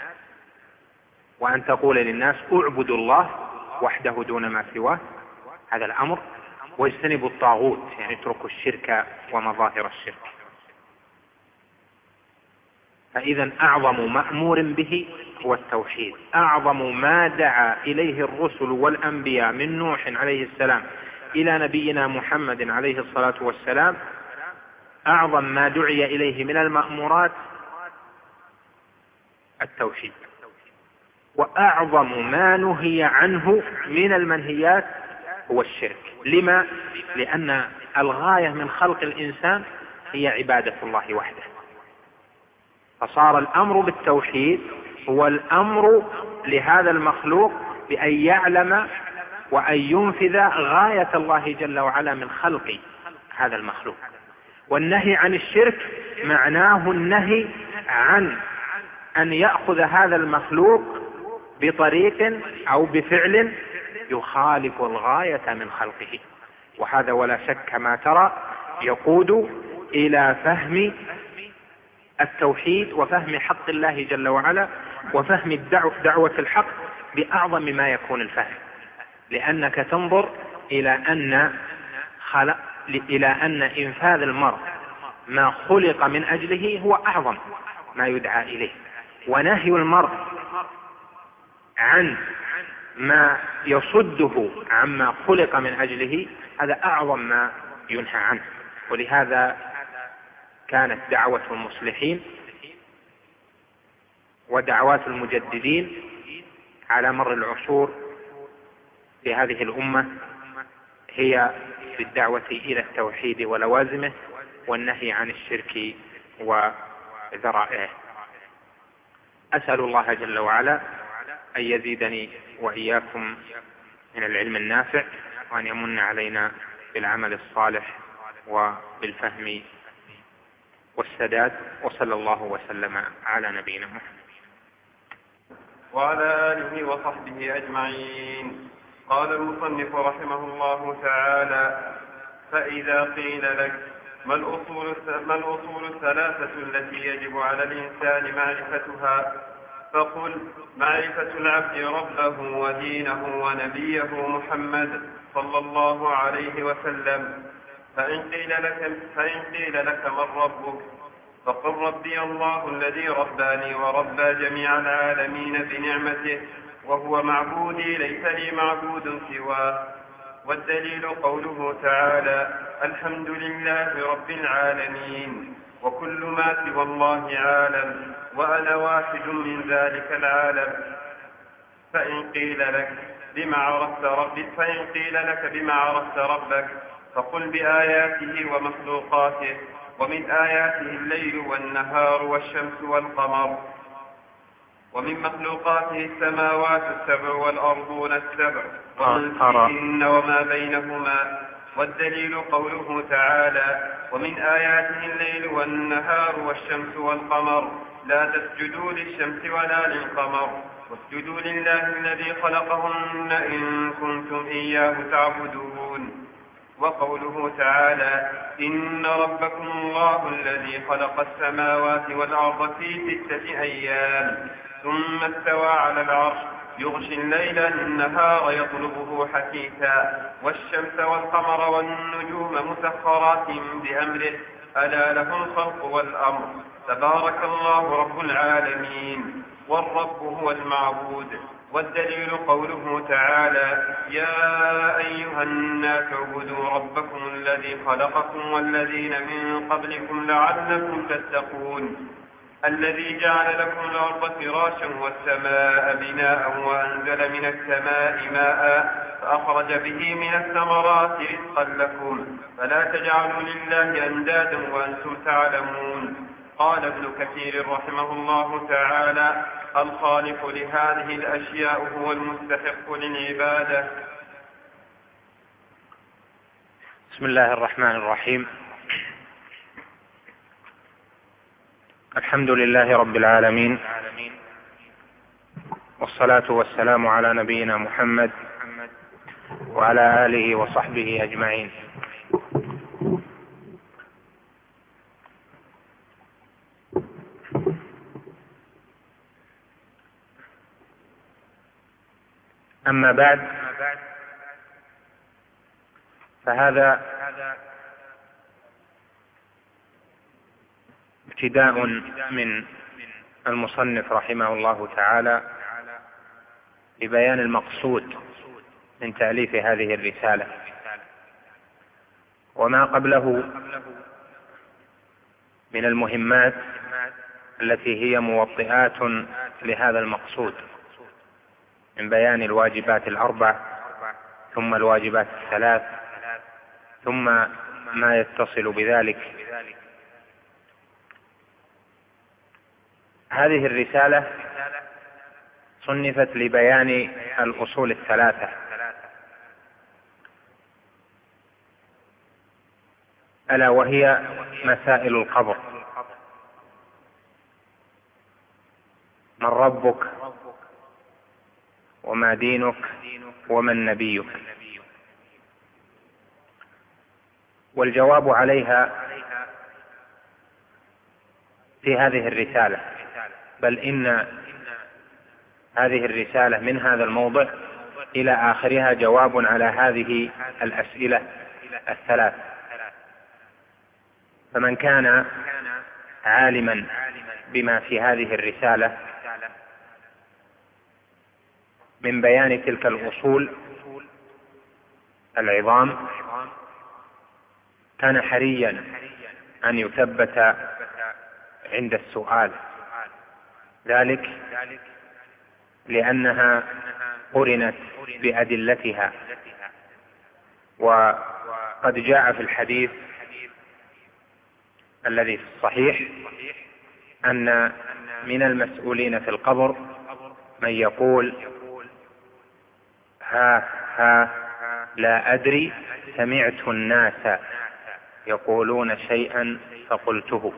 وأن تقول للناس: اعبدوا الله وحده دون ما سواه، هذا الأمر، واجتنبوا الطاغوت، يعني اتركوا الشرك ومظاهر الشرك. فإذا أعظم مأمور به هو التوحيد. أعظم ما دعا إليه الرسل والأنبياء من نوح عليه السلام إلى نبينا محمد عليه الصلاة والسلام، أعظم ما دعي إليه من المأمورات التوحيد، وأعظم ما نهي عنه من المنهيات هو الشرك. لما؟ لأن الغاية من خلق الإنسان هي عبادة الله وحده، فصار الأمر بالتوحيد هو الأمر لهذا المخلوق بأن يعلم وأن ينفذ غاية الله جل وعلا من خلق هذا المخلوق. والنهي عن الشرك معناه النهي عن أن يأخذ هذا المخلوق بطريق أو بفعل يخالف الغاية من خلقه، وهذا ولا شك كما ترى يقود إلى فهم التوحيد وفهم حق الله جل وعلا وفهم دعوة الحق بأعظم ما يكون الفهم، لأنك تنظر إلى أن خلق إلى أن إنفاذ المرء ما خلق من أجله هو أعظم ما يدعى إليه، ونهي المرء عن ما يصده عما خلق من أجله هذا أعظم ما ينهى عنه. ولهذا كانت دعوة المصلحين ودعوات المجددين على مر العصور في هذه الأمة هي بالدعوة إلى التوحيد ولوازمه والنهي عن الشرك وذرائعه. أسأل الله جل وعلا أن يزيدني وإياكم من العلم النافع، وأن يمن علينا بالعمل الصالح وبالفهم والسداد، وصلى الله وسلم على نبينا محمد وعلى آله وصحبه أجمعين. قال المصنف رحمه الله تعالى: فإذا قيل لك ما الأصول, ما الأصول الثلاثة التي يجب على الإنسان معرفتها؟ فقل: معرفة العبد ربه ودينه ونبيه محمد صلى الله عليه وسلم. فإن قيل لك, فإن قيل لك من ربك؟ فقل: ربي الله الذي رباني وربى جميع العالمين بنعمته، وهو معبودي ليس لي معبود سواه. والدليل قوله تعالى: الحمد لله رب العالمين، وكل ما سوى الله عالم، وأنا واحد من ذلك العالم. فإن قيل لك بما عرفت ربك فإن قيل لك بما عرفت ربك فقل: بآياته ومخلوقاته، ومن آياته الليل والنهار والشمس والقمر، ومن مخلوقاته السماوات السبع والأرضون السبع ومن فيهن وما بينهما. والدليل قوله تعالى: ومن آياته الليل والنهار والشمس والقمر، لا تسجدوا للشمس ولا للقمر واسجدوا لله الذي خلقهن إن كنتم إياه تعبدون. وقوله تعالى: إن ربكم الله الذي خلق السماوات والأرض في ستة أيام ثم استوى على العرش يغشي الليل النهار يطلبه حثيثا، والشمس والقمر والنجوم مسخرات بأمره، ألا له الخلق والأمر، تبارك الله رب العالمين. والرب هو المعبود. والدليل قوله تعالى: يا أيها الناس اعبدوا ربكم الذي خلقكم والذين من قبلكم لعلكم تتقون، الذي جعل لكم الأرض فراشا والسماء بناء وأنزل من السماء ماء فأخرج به من الثمرات رزقا لكم، فلا تجعلوا لله أندادا وأنتم تعلمون. قال ابن كثير رحمه الله تعالى: الخالق لهذه الأشياء هو المستحق للعبادة. بسم الله الرحمن الرحيم. الحمد لله رب العالمين، والصلاة والسلام على نبينا محمد وعلى آله وصحبه أجمعين. أما بعد، فهذا ابتداء من المصنف رحمه الله تعالى ببيان المقصود من تأليف هذه الرسالة، وما قبله من المهمات التي هي موطئات لهذا المقصود من بيان الواجبات الأربع، ثم الواجبات الثلاث، ثم ما يتصل بذلك. هذه الرسالة صنفت لبيان الأصول الثلاثة، ألا وهي مسائل القبر: من ربك، وما دينك، ومن نبيك. والجواب عليها في هذه الرسالة، بل إن هذه الرسالة من هذا الموضع إلى آخرها جواب على هذه الأسئلة الثلاث. فمن كان عالما بما في هذه الرسالة من بيان تلك الأصول العظام كان حريا أن يثبت عند السؤال، ذلك لأنها قرنت بأدلتها. وقد جاء في الحديث الذي في الصحيح أن من المسؤولين في القبر من يقول: ها ها لا أدري، سمعت الناس يقولون شيئا فقلته.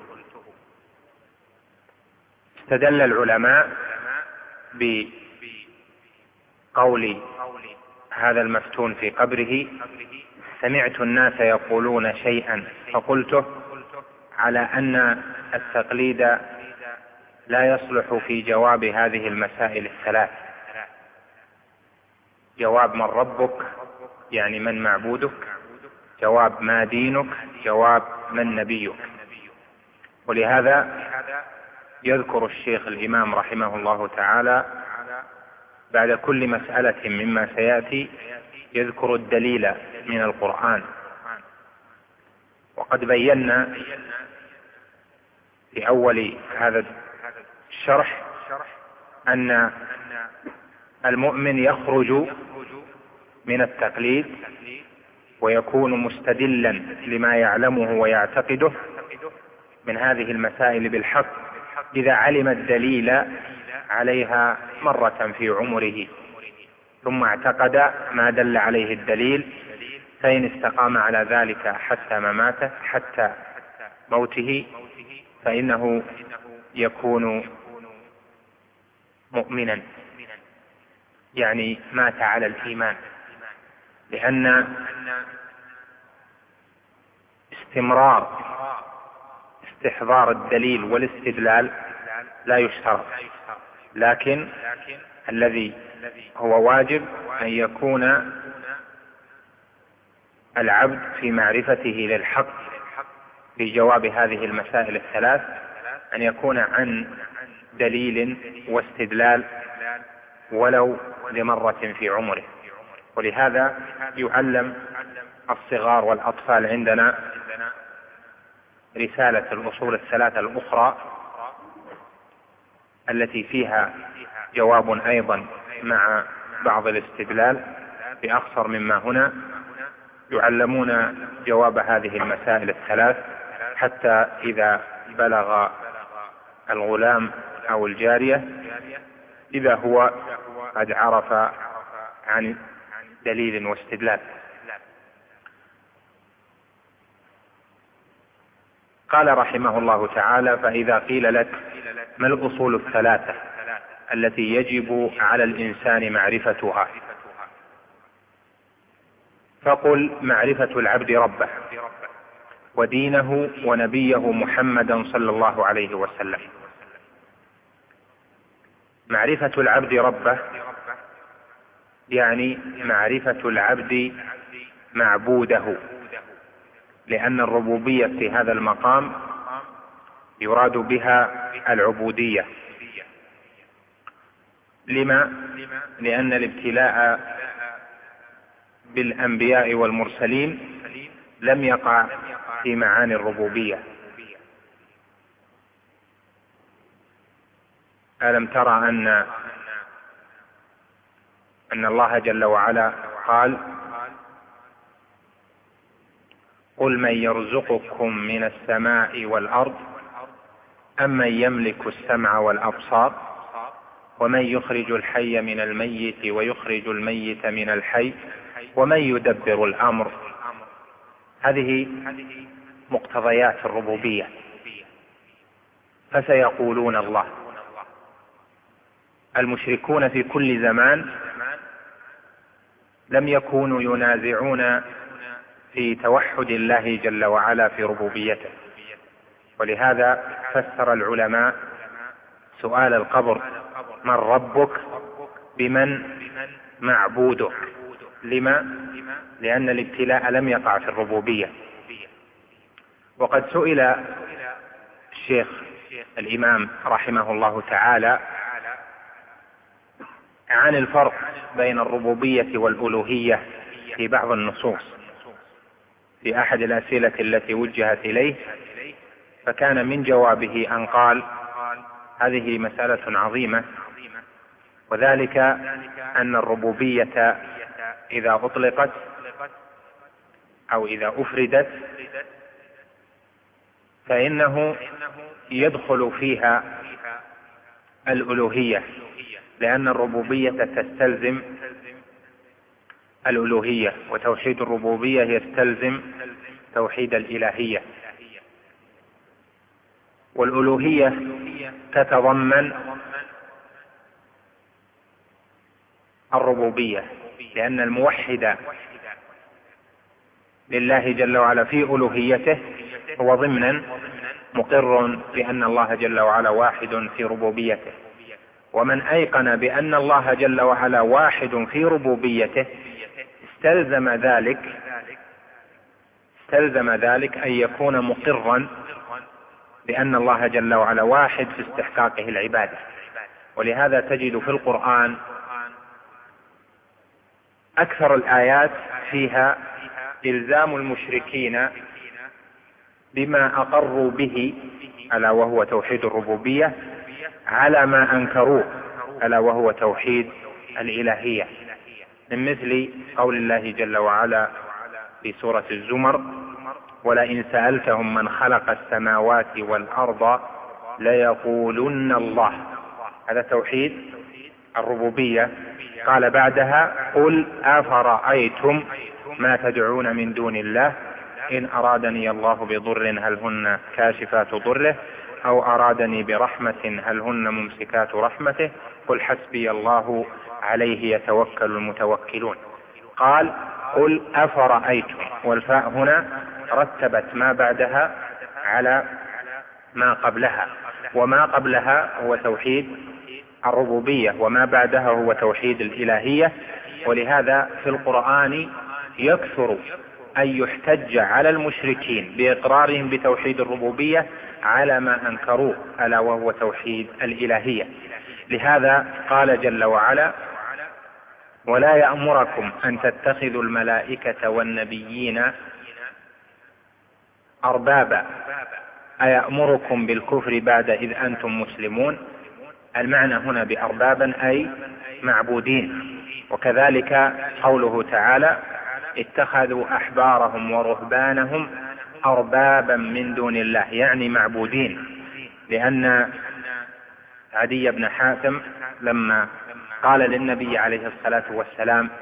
استدل العلماء بقول هذا المفتون في قبره: سمعت الناس يقولون شيئا فقلته، على أن التقليد لا يصلح في جواب هذه المسائل الثلاث: جواب من ربك يعني من معبودك، جواب ما دينك، جواب من نبيك. ولهذا يذكر الشيخ الإمام رحمه الله تعالى بعد كل مسألة مما سيأتي يذكر الدليل من القرآن. وقد بينا في أول هذا الشرح أن المؤمن يخرج من التقليد ويكون مستدلا لما يعلمه ويعتقده من هذه المسائل بالحق إذا علم الدليل عليها مرة في عمره، ثم اعتقد ما دل عليه الدليل، فإن استقام على ذلك حتى مماته حتى موته فإنه يكون مؤمنا، يعني مات على الإيمان. لأن استمرار استحضار الدليل والاستدلال لا يشترط، لكن الذي هو واجب أن يكون العبد في معرفته للحق في جواب هذه المسائل الثلاث أن يكون عن دليل واستدلال ولو لمرة في عمره. ولهذا يعلم الصغار والأطفال عندنا رسالة الأصول الثلاثة الأخرى التي فيها جواب أيضا مع بعض الاستدلال بأخصر مما هنا، يعلمون جواب هذه المسائل الثلاث حتى إذا بلغ الغلام أو الجارية إذا هو قد عرف عن دليل واستدلال. قال رحمه الله تعالى: فإذا قيل لك ما الأصول الثلاثة التي يجب على الإنسان معرفتها؟ فقل: معرفة العبد ربه ودينه ونبيه محمدا صلى الله عليه وسلم. معرفة العبد ربه يعني معرفة العبد معبوده، لأن الربوبية في هذا المقام يراد بها العبودية. لما؟ لأن الابتلاء بالأنبياء والمرسلين لم يقع في معاني الربوبية. ألم ترى أن أن الله جل وعلا قال: قل من يرزقكم من السماء والأرض أم من يملك السمع والأبصار ومن يخرج الحي من الميت ويخرج الميت من الحي ومن يدبر الأمر. هذه مقتضيات الربوبية. فسيقولون الله. المشركون في كل زمان لم يكونوا ينازعون في توحد الله جل وعلا في ربوبيته، ولهذا فسر العلماء سؤال القبر من ربك بمن معبودك. لما؟ لأن الابتلاء لم يقع في الربوبية. وقد سئل الشيخ الإمام رحمه الله تعالى عن الفرق بين الربوبية والألوهية في بعض النصوص في أحد الأسئلة التي وجهت إليه، فكان من جوابه أن قال هذه مسألة عظيمة، وذلك أن الربوبية إذا أطلقت أو إذا أفردت فإنه يدخل فيها الألوهية، لأن الربوبية تستلزم الألوهية، وتوحيد الربوبية يستلزم توحيد الإلهية. والألوهية تتضمن الربوبية، لأن الموحد لله جل وعلا في ألوهيته هو ضمنا مقر بأن الله جل وعلا واحد في ربوبيته. ومن أيقن بأن الله جل وعلا واحد في ربوبيته استلزم ذلك استلزم ذلك أن يكون مقرا بأن الله جل وعلا واحد في استحقاقه العبادة. ولهذا تجد في القرآن أكثر الآيات فيها إلزام المشركين بما أقروا به ألا وهو توحيد الربوبية على ما أنكروه ألا وهو توحيد الإلهية، من مثل قول الله جل وعلا في سورة الزمر ولئن سألتهم من خلق السماوات والأرض ليقولن الله. هذا توحيد الربوبية. قال بعدها قل أفرأيتم ما تدعون من دون الله إن أرادني الله بضر هل هن كاشفات ضره أو أرادني برحمة هل هن ممسكات رحمته قل حسبي الله عليه يتوكل المتوكلون. قال قل أفرأيتم، والفاء هنا رتبت ما بعدها على ما قبلها، وما قبلها هو توحيد الربوبية وما بعدها هو توحيد الإلهية. ولهذا في القرآن يكثر أن يحتج على المشركين بإقرارهم بتوحيد الربوبية على ما أنكروه ألا وهو توحيد الإلهية. لهذا قال جل وعلا ولا يأمركم أن تتخذوا الملائكة والنبيين أربابا أيأمركم بالكفر بعد إذ أنتم مسلمون. المعنى هنا بأربابا أي معبودين. وكذلك قوله تعالى اتخذوا أحبارهم ورهبانهم أربابا من دون الله، يعني معبودين، لأن عدي بن حاتم لما قال للنبي عليه الصلاة والسلام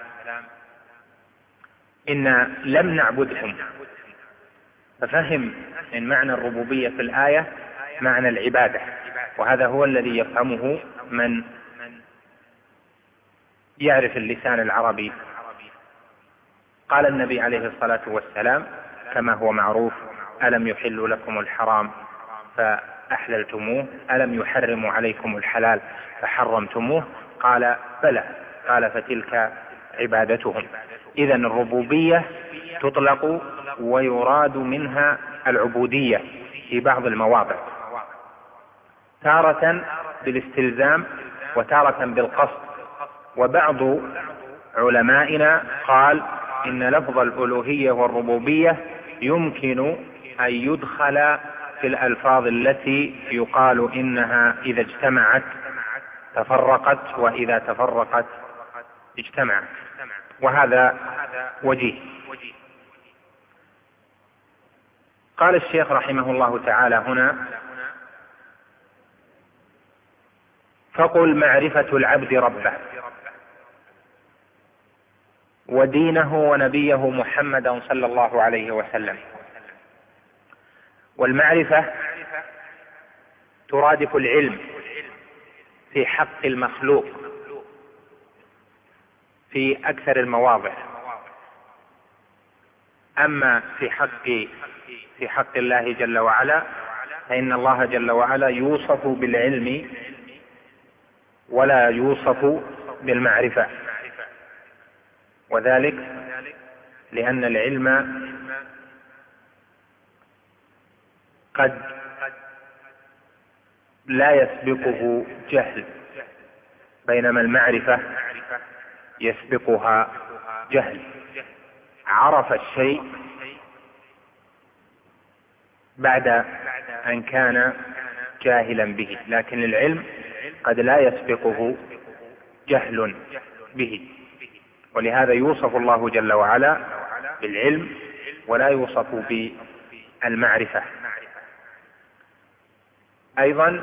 إن لم نعبدهم، ففهم من معنى الربوبية في الآية معنى العبادة، وهذا هو الذي يفهمه من يعرف اللسان العربي. قال النبي عليه الصلاة والسلام كما هو معروف ألم يحل لكم الحرام فأحللتموه ألم يحرم عليكم الحلال فحرمتموه قال بلى قال فتلك عبادتهم. إذن الربوبية تطلق ويراد منها العبودية في بعض المواضع، تارة بالاستلزام وتارة بالقصد. وبعض علمائنا قال إن لفظ الألوهية والربوبية يمكن أن يدخل في الألفاظ التي يقال إنها إذا اجتمعت تفرقت وإذا تفرقت اجتمعت، وهذا وجيه. قال الشيخ رحمه الله تعالى هنا: فقل معرفة العبد ربه ودينه ونبيه محمدا صلى الله عليه وسلم. والمعرفة ترادف العلم في حق المخلوق في أكثر المواضع، أما في حق في حق الله جل وعلا فإن الله جل وعلا يوصف بالعلم ولا يوصف بالمعرفة، وذلك لأن العلم قد لا يسبقه جهل، بينما المعرفة يسبقها جهل. عرف الشيء بعد أن كان جاهلا به، لكن العلم قد لا يسبقه جهل به، ولهذا يوصف الله جل وعلا بالعلم ولا يوصف بالمعرفة. أيضا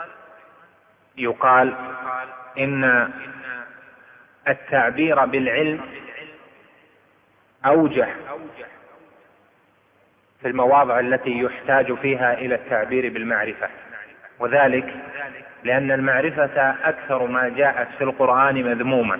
يقال إن التعبير بالعلم أوجه في المواضع التي يحتاج فيها إلى التعبير بالمعرفة، وذلك لأن المعرفة أكثر ما جاءت في القرآن مذمومة،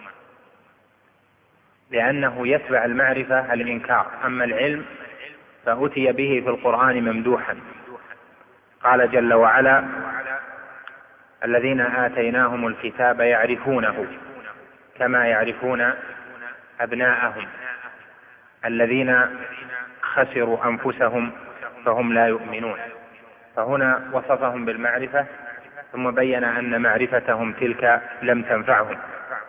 لأنه يتبع المعرفة الإنكار، أما العلم فأتي به في القرآن ممدوحا. قال جل وعلا: الذين آتيناهم الكتاب يعرفونه كما يعرفون أبناءهم الذين خسروا أنفسهم فهم لا يؤمنون. فهنا وصفهم بالمعرفة ثم بين أن معرفتهم تلك لم تنفعهم.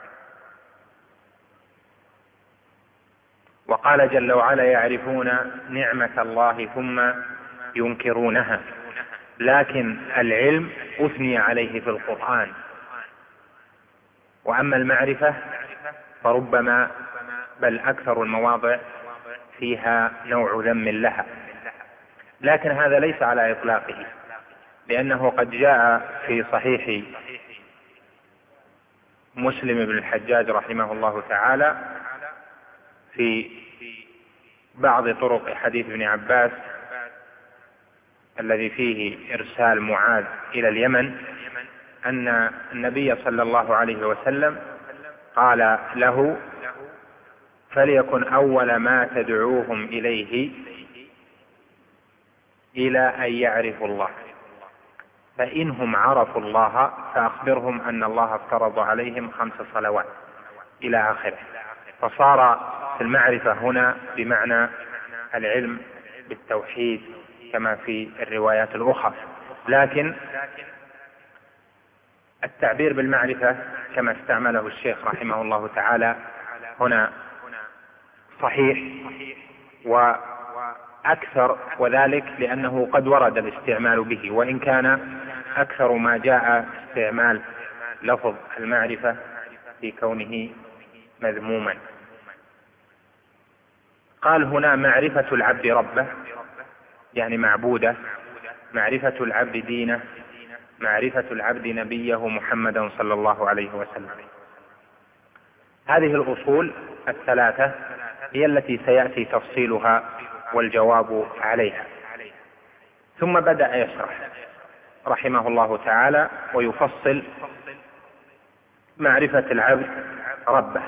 وقال جل وعلا: يعرفون نعمة الله ثم ينكرونها. لكن العلم أثني عليه في القرآن، وأما المعرفة فربما بل أكثر المواضع فيها نوع ذم لها، لكن هذا ليس على إطلاقه، لأنه قد جاء في صحيح مسلم بن الحجاج رحمه الله تعالى في بعض طرق حديث ابن عباس الذي فيه إرسال معاذ إلى اليمن أن النبي صلى الله عليه وسلم قال له: فليكن أول ما تدعوهم إليه إلى أن يعرفوا الله، فإنهم عرفوا الله فأخبرهم أن الله افترض عليهم خمس صلوات إلى آخره. فصار في المعرفة هنا بمعنى العلم بالتوحيد كما في الروايات الأخرى، لكن التعبير بالمعرفة كما استعمله الشيخ رحمه الله تعالى هنا صحيح وأكثر، وذلك لأنه قد ورد الاستعمال به، وإن كان أكثر ما جاء استعمال لفظ المعرفة في كونه مذموما. قال هنا: معرفة العبد ربه، يعني معبوده، معرفة العبد دينه، معرفة العبد نبيه محمدا صلى الله عليه وسلم. هذه الأصول الثلاثة هي التي سيأتي تفصيلها والجواب عليها. ثم بدأ يشرح رحمه الله تعالى ويفصل معرفة العبد ربه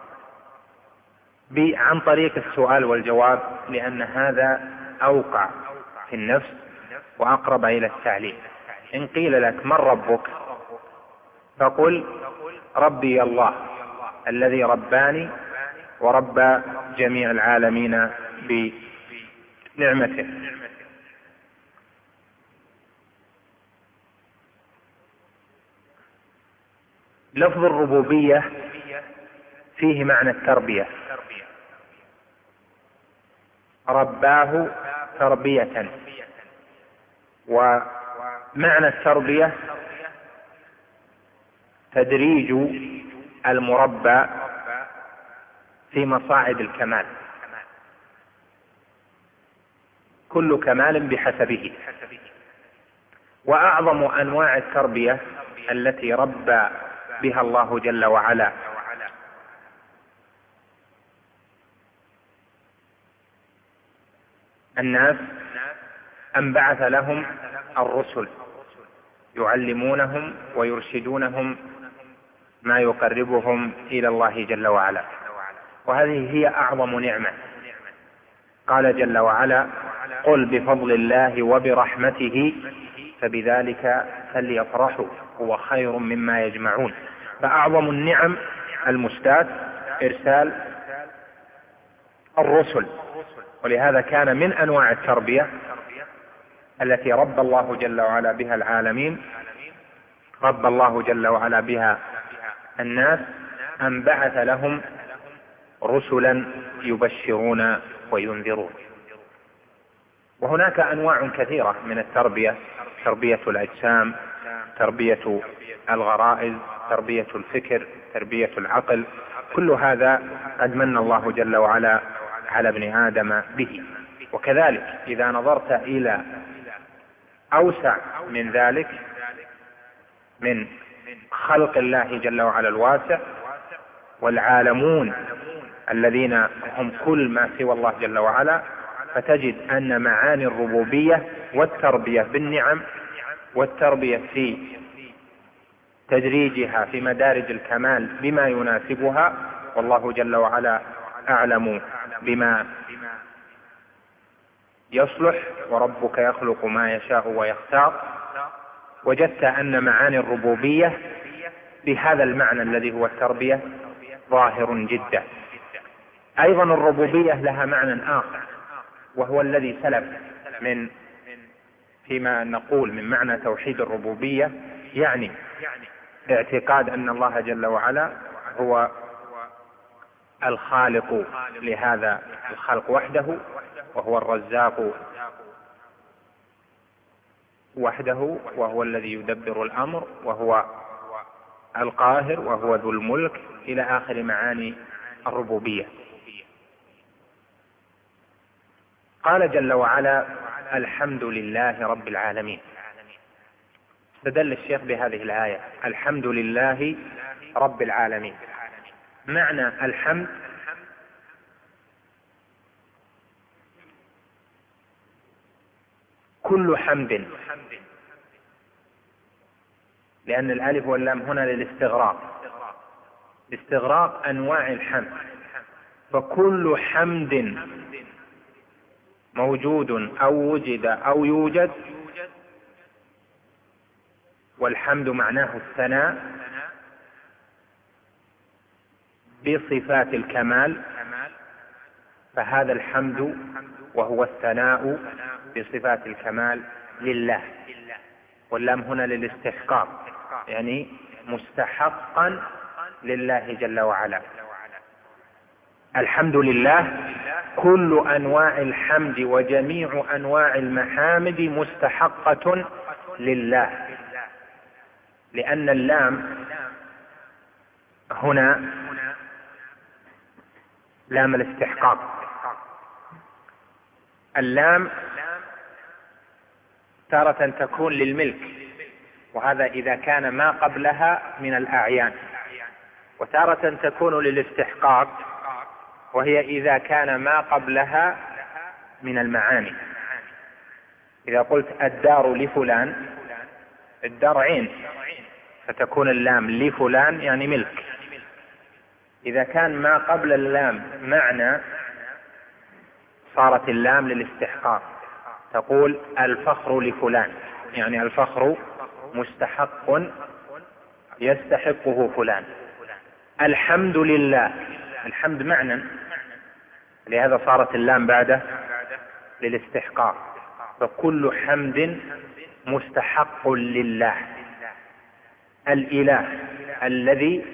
عن طريق السؤال والجواب، لأن هذا أوقع في النفس وأقرب إلى التعليم. إن قيل لك: من ربك؟ فقل: ربي الله الذي رباني ورب جميع العالمين بنعمته. لفظ الربوبية فيه معنى التربية، رباه تربية، ومعنى التربية تدريج المربى في مصاعد الكمال. كل كمال بحسبه. وأعظم أنواع التربية التي ربى بها الله جل وعلا الناس أن بعث لهم الرسل يعلمونهم ويرشدونهم ما يقربهم إلى الله جل وعلا، وهذه هي أعظم نعمة. قال جل وعلا: قل بفضل الله وبرحمته فبذلك فليفرحوا هو خير مما يجمعون. فأعظم النعم المسداة إرسال الرسل، ولهذا كان من أنواع التربية التي رب الله جل وعلا بها العالمين، رب الله جل وعلا بها الناس، أن بعث لهم رسلا يبشرون وينذرون. وهناك أنواع كثيرة من التربية: تربية الأجسام، تربية الغرائز، تربية الفكر، تربية العقل. كل هذا قد من الله جل وعلا على ابن آدم به. وكذلك إذا نظرت إلى أوسع من ذلك من خلق الله جل وعلا الواسع والعالمون الذين هم كل ما سوى الله جل وعلا، فتجد أن معاني الربوبية والتربية بالنعم والتربية في تدريجها في مدارج الكمال بما يناسبها، والله جل وعلا أعلم بما يصلح، وربك يخلق ما يشاء ويختار. وجدت أن معاني الربوبية بهذا المعنى الذي هو التربية ظاهر جدا. أيضا الربوبية لها معنى آخر، وهو الذي سلف من فيما نقول من معنى توحيد الربوبية، يعني اعتقاد أن الله جل وعلا هو الخالق لهذا الخلق وحده، وهو الرزاق وحده، وهو الذي يدبر الأمر، وهو القاهر، وهو ذو الملك، إلى آخر معاني الربوبية. قال جل وعلا: الحمد لله رب العالمين. استدل الشيخ بهذه الآية: الحمد لله رب العالمين. معنى الحمد كل حمد، لأن الألف واللام هنا للاستغراق، استغراق أنواع الحمد، فكل حمد موجود أو وجد أو يوجد، والحمد معناه الثناء بصفات الكمال، فهذا الحمد وهو الثناء بصفات الكمال لله. واللام هنا للاستحقاق، يعني مستحقا لله جل وعلا. الحمد لله كل أنواع الحمد وجميع أنواع المحامد مستحقة لله، لأن اللام هنا لام الاستحقاق. اللام تارة تكون للملك، وهذا إذا كان ما قبلها من الأعيان، وتارة تكون للاستحقاق، وهي إذا كان ما قبلها من المعاني. إذا قلت الدار لفلان، الدار عين، فتكون اللام لفلان يعني ملك. إذا كان ما قبل اللام معنى صارت اللام للاستحقاق، تقول الفخر لفلان، يعني الفخر مستحق يستحقه فلان. الحمد لله، الحمد معنى، لهذا صارت اللام بعده للاستحقاق، فكل حمد مستحق لله، الإله الذي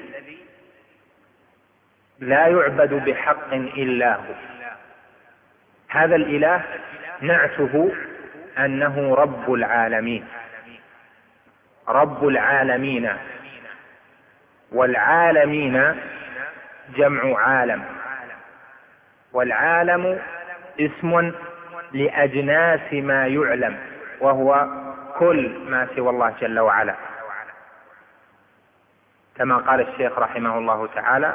لا يعبد بحق إلا هو. هذا الإله نعته أنه رب العالمين، رب العالمين، والعالمين جمع عالم، والعالم اسم لأجناس ما يعلم، وهو كل ما سوى الله جل وعلا، كما قال الشيخ رحمه الله تعالى: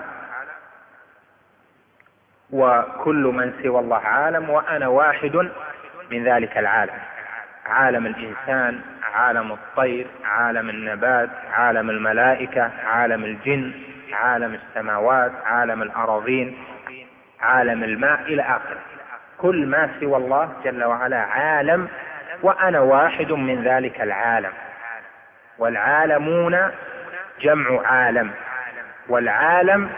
وكل من سوى الله عالم وأنا واحد من ذلك العالم. عالم الإنسان، عالم الطير، عالم النبات، عالم الملائكة، عالم الجن، عالم السماوات، عالم الأراضين، عالم الماء، إلى آخره. كل ما سوى الله جل وعلا عالم، وأنا واحد من ذلك العالم. والعالمون جمع عالم، والعالم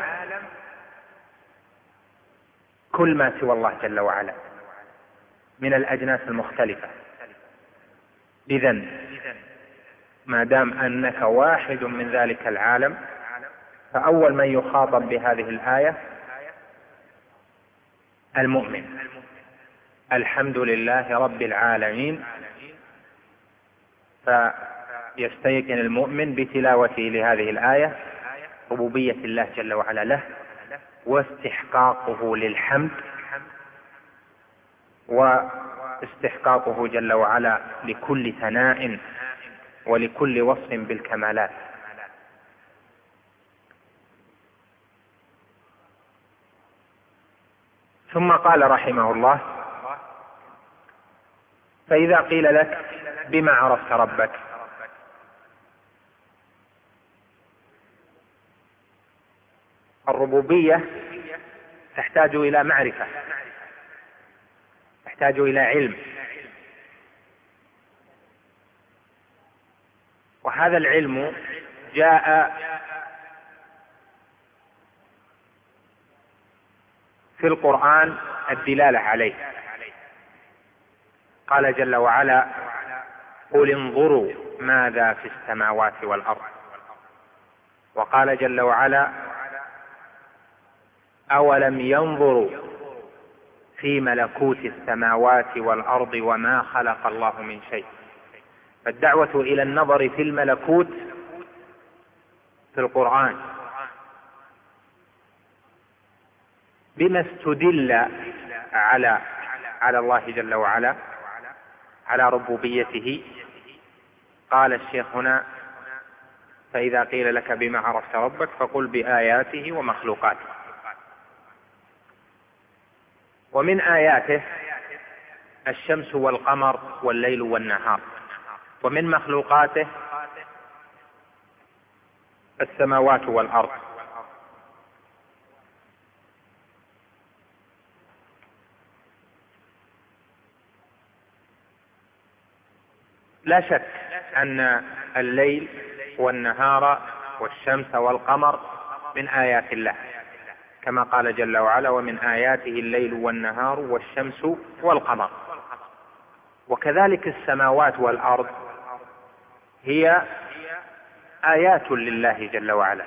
كل ما سوى الله جل وعلا من الأجناس المختلفة. إذن ما دام أنك واحد من ذلك العالم، فأول من يخاطب بهذه الآية المؤمن. الحمد لله رب العالمين. فيستيقن المؤمن بتلاوته لهذه الآية ربوبية الله جل وعلا له، واستحقاقه للحمد، واستحقاقه جل وعلا لكل ثناء ولكل وصف بالكمالات. ثم قال رحمه الله: فإذا قيل لك بما عرفت ربك؟ الربوبية تحتاج إلى معرفة، تحتاج إلى علم، وهذا العلم جاء في القرآن الدلالة عليه. قال جل وعلا: قل انظروا ماذا في السماوات والأرض. وقال جل وعلا: أولم ينظروا في ملكوت السماوات والأرض وما خلق الله من شيء. فالدعوة إلى النظر في الملكوت في القرآن بما استدل على على الله جل وعلا، على ربوبيته. قال الشيخ هنا: فإذا قيل لك بما عرفت ربك فقل بآياته ومخلوقاته. ومن آياته الشمس والقمر والليل والنهار، ومن مخلوقاته السماوات والأرض. لا شك أن الليل والنهار والشمس والقمر من آيات الله، كما قال جل وعلا: ومن آياته الليل والنهار والشمس والقمر. وكذلك السماوات والأرض هي آيات لله جل وعلا،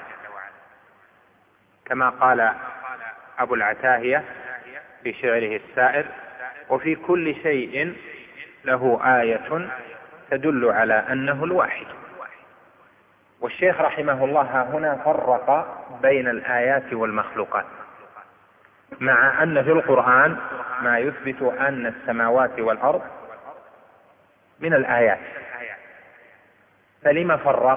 كما قال أبو العتاهية في شعره السائر: وفي كل شيء له آية تدل على أنه الواحد. والشيخ رحمه الله هنا فرق بين الآيات والمخلوقات، مع أن في القرآن ما يثبت أن السماوات والأرض من الآيات، فلما فرق؟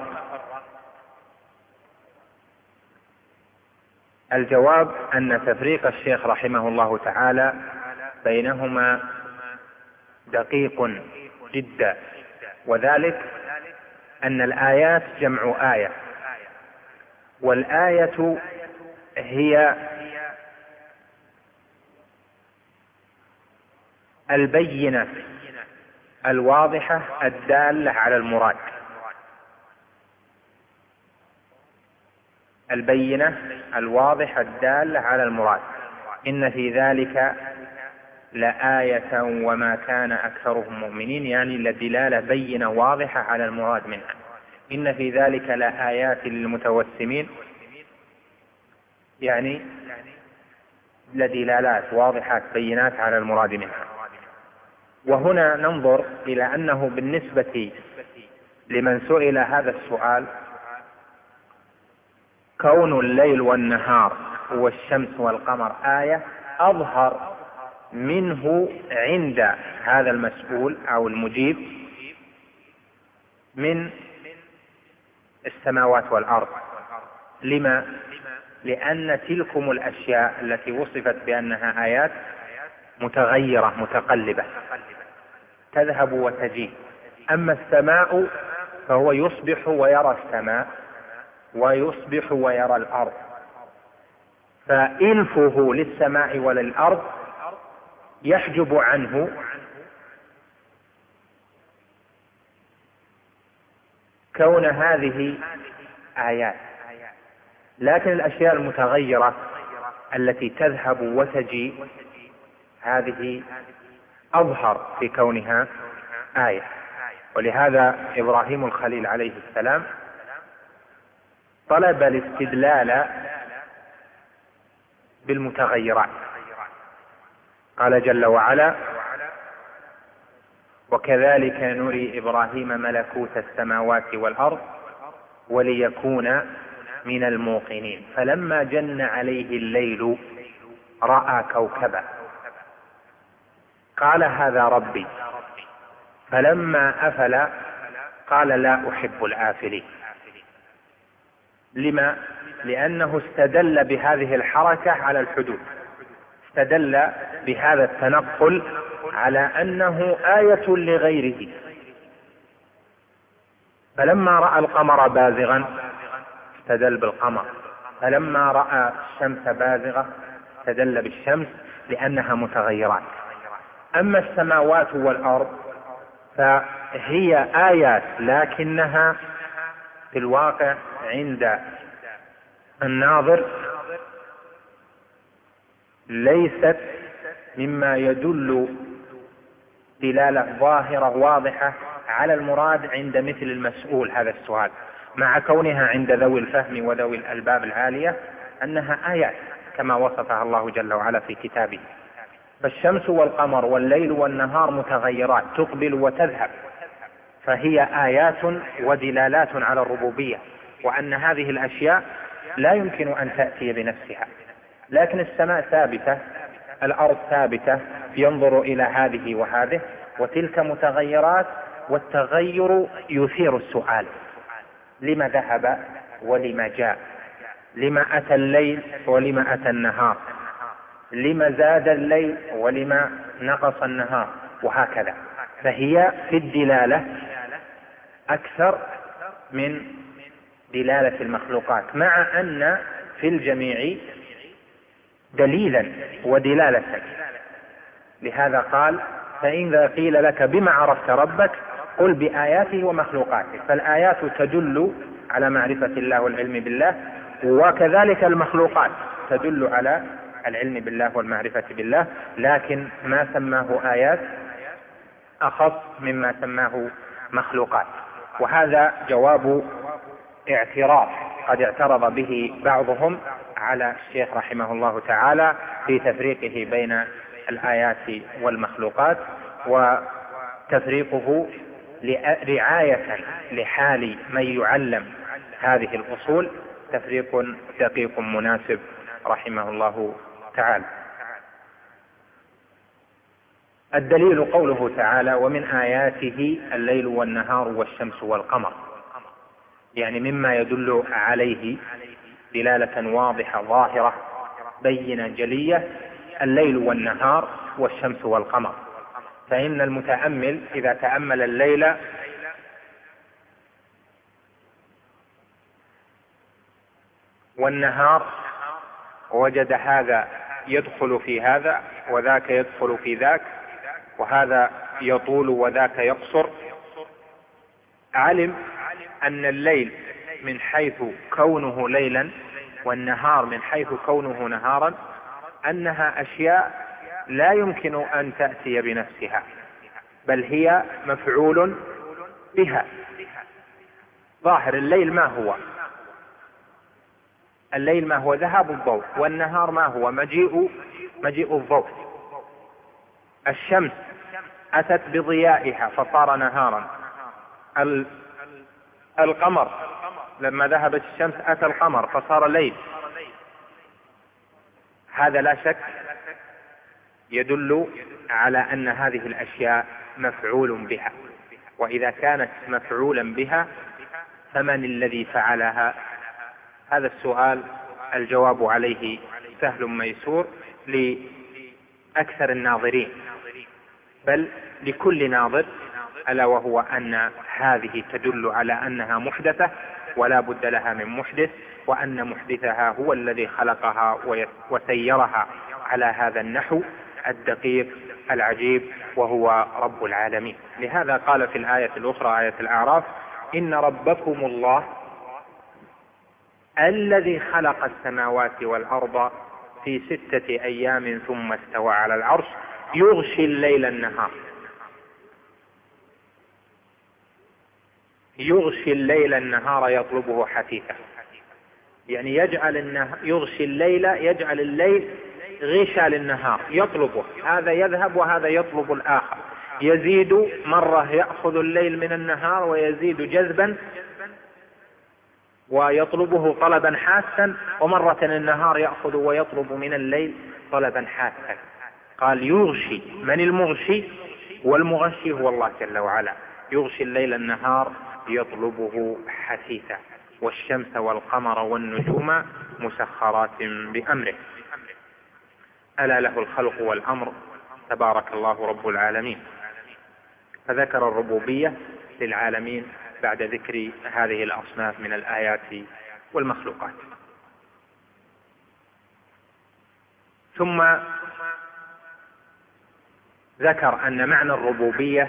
الجواب أن تفريق الشيخ رحمه الله تعالى بينهما دقيق جدا، وذلك أن الآيات جمع آية، والآية هي البينة الواضحة الدالة على المراد. البينة الواضحة الدالة على المراد. إن في ذلك لآية وما كان أكثرهم مؤمنين، يعني لدلالة بينة واضحة على المراد منها. إن في ذلك لآيات للمتوسمين، يعني لدلالات واضحات بينات على المراد منها. وهنا ننظر إلى أنه بالنسبة لمن سئل هذا السؤال، كون الليل والنهار والشمس والقمر آية أظهر منه عند هذا المسؤول أو المجيب من السماوات والأرض. لما؟ لأن تلكم الأشياء التي وصفت بأنها آيات متغيرة متقلبة تذهب وتجي. أما السماء فهو يصبح ويرى السماء ويصبح ويرى الأرض، فإلفه للسماء وللأرض يحجب عنه كون هذه آيات. لكن الأشياء المتغيرة التي تذهب وتجي هذه أظهر في كونها آية. ولهذا إبراهيم الخليل عليه السلام طلب الاستدلال بالمتغيرات. قال جل وعلا: وكذلك نري إبراهيم ملكوت السماوات والأرض وليكون من الموقنين فلما جن عليه الليل رأى كوكبا قال هذا ربي فلما أفل قال لا أحب الآفلين. لما؟ لأنه استدل بهذه الحركة على الحدود، استدل بهذا التنقل على أنه آية لغيره. فلما رأى القمر بازغا استدل بالقمر، فلما رأى الشمس بازغة استدل بالشمس لأنها متغيرات. أما السماوات والأرض فهي آيات لكنها في الواقع عند الناظر ليست مما يدل دلالة ظاهرة واضحة على المراد عند مثل المسؤول هذا السؤال، مع كونها عند ذوي الفهم وذوي الألباب العالية أنها آيات كما وصفها الله جل وعلا في كتابه. فالشمس والقمر والليل والنهار متغيرات تقبل وتذهب، فهي آيات ودلالات على الربوبية، وأن هذه الأشياء لا يمكن أن تأتي بنفسها. لكن السماء ثابتة، الأرض ثابتة، ينظر إلى هذه وهذه، وتلك متغيرات، والتغير يثير السؤال: لما ذهب ولما جاء؟ لما أتى الليل ولما أتى النهار؟ لما زاد الليل ولما نقص النهار؟ وهكذا. فهي في الدلالة أكثر من دلالة المخلوقات، مع أن في الجميع دليلا ودلالة. لهذا قال: فإذا قيل لك بما عرفت ربك قل بآياته ومخلوقاته. فالآيات تدل على معرفة الله والعلم بالله، وكذلك المخلوقات تدل على العلم بالله والمعرفة بالله، لكن ما سماه آيات أخص مما سماه مخلوقات. وهذا جواب اعتراض قد اعترض به بعضهم على الشيخ رحمه الله تعالى في تفريقه بين الآيات والمخلوقات، وتفريقه رعاية لحال من يعلم هذه الأصول تفريق دقيق مناسب رحمه الله تعالى. الدليل قوله تعالى: ومن آياته الليل والنهار والشمس والقمر، يعني مما يدل عليه دلالة واضحة ظاهرة بينة جلية الليل والنهار والشمس والقمر. فإن المتأمل إذا تأمل الليل والنهار وجد هذا يدخل في هذا وذاك يدخل في ذاك، وهذا يطول وذاك يقصر، علم أن الليل من حيث كونه ليلا والنهار من حيث كونه نهارا أنها أشياء لا يمكن أن تأتي بنفسها، بل هي مفعول بها. ظاهر الليل ما هو؟ الليل ما هو؟ ذهاب الضوء. والنهار ما هو؟ مجيء مجيء الضوء. الشمس أتت بضيائها فصار نهارا. القمر لما ذهبت الشمس أتى القمر فصار ليل. هذا لا شك يدل على أن هذه الأشياء مفعول بها، وإذا كانت مفعولا بها فمن الذي فعلها؟ هذا السؤال الجواب عليه سهل ميسور لأكثر الناظرين، بل لكل ناظر، ألا وهو أن هذه تدل على أنها محدثة ولا بد لها من محدث، وأن محدثها هو الذي خلقها وسيرها على هذا النحو الدقيق العجيب، وهو رب العالمين. لهذا قال في الآية الأخرى، آية الأعراف: إن ربكم الله الذي خلق السماوات والأرض في ستة أيام ثم استوى على العرش يغشي الليل النهار يغشي الليل النهار يطلبه حثيثا. يعني يجعل النهار يغشي الليل، يجعل الليل غشا للنهار يطلبه، هذا يذهب وهذا يطلب الآخر، يزيد مرة يأخذ الليل من النهار ويزيد جذبا ويطلبه طلبا حاسا، ومرة النهار يأخذ ويطلب من الليل طلبا حاسا. قال يغشي، من المغشي؟ والمغشي هو الله جل وعلا. يغشي الليل النهار يطلبه حثيثا، والشمس والقمر والنجوم مسخرات بأمره، ألا له الخلق والأمر تبارك الله رب العالمين. فذكر الربوبية للعالمين بعد ذكر هذه الأصناف من الآيات والمخلوقات. ثم ذكر أن معنى الربوبية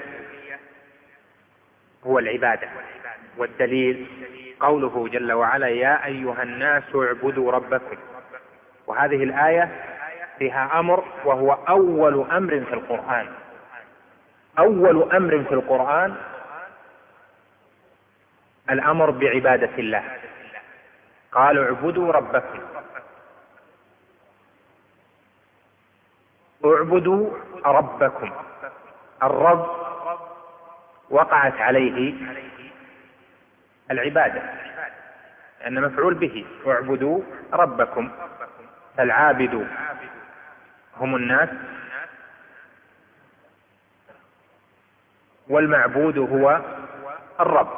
هو العبادة، والدليل قوله جل وعلا: يا أيها الناس اعبدوا ربكم. وهذه الآية فيها أمر، وهو أول أمر في القرآن. أول أمر في القرآن الأمر بعبادة الله. قالوا اعبدوا ربكم، اعبدوا ربكم. الرب وقعت عليه العبادة لأن مفعول به، اعبدوا ربكم. فالعابد هم الناس، والمعبود هو الرب،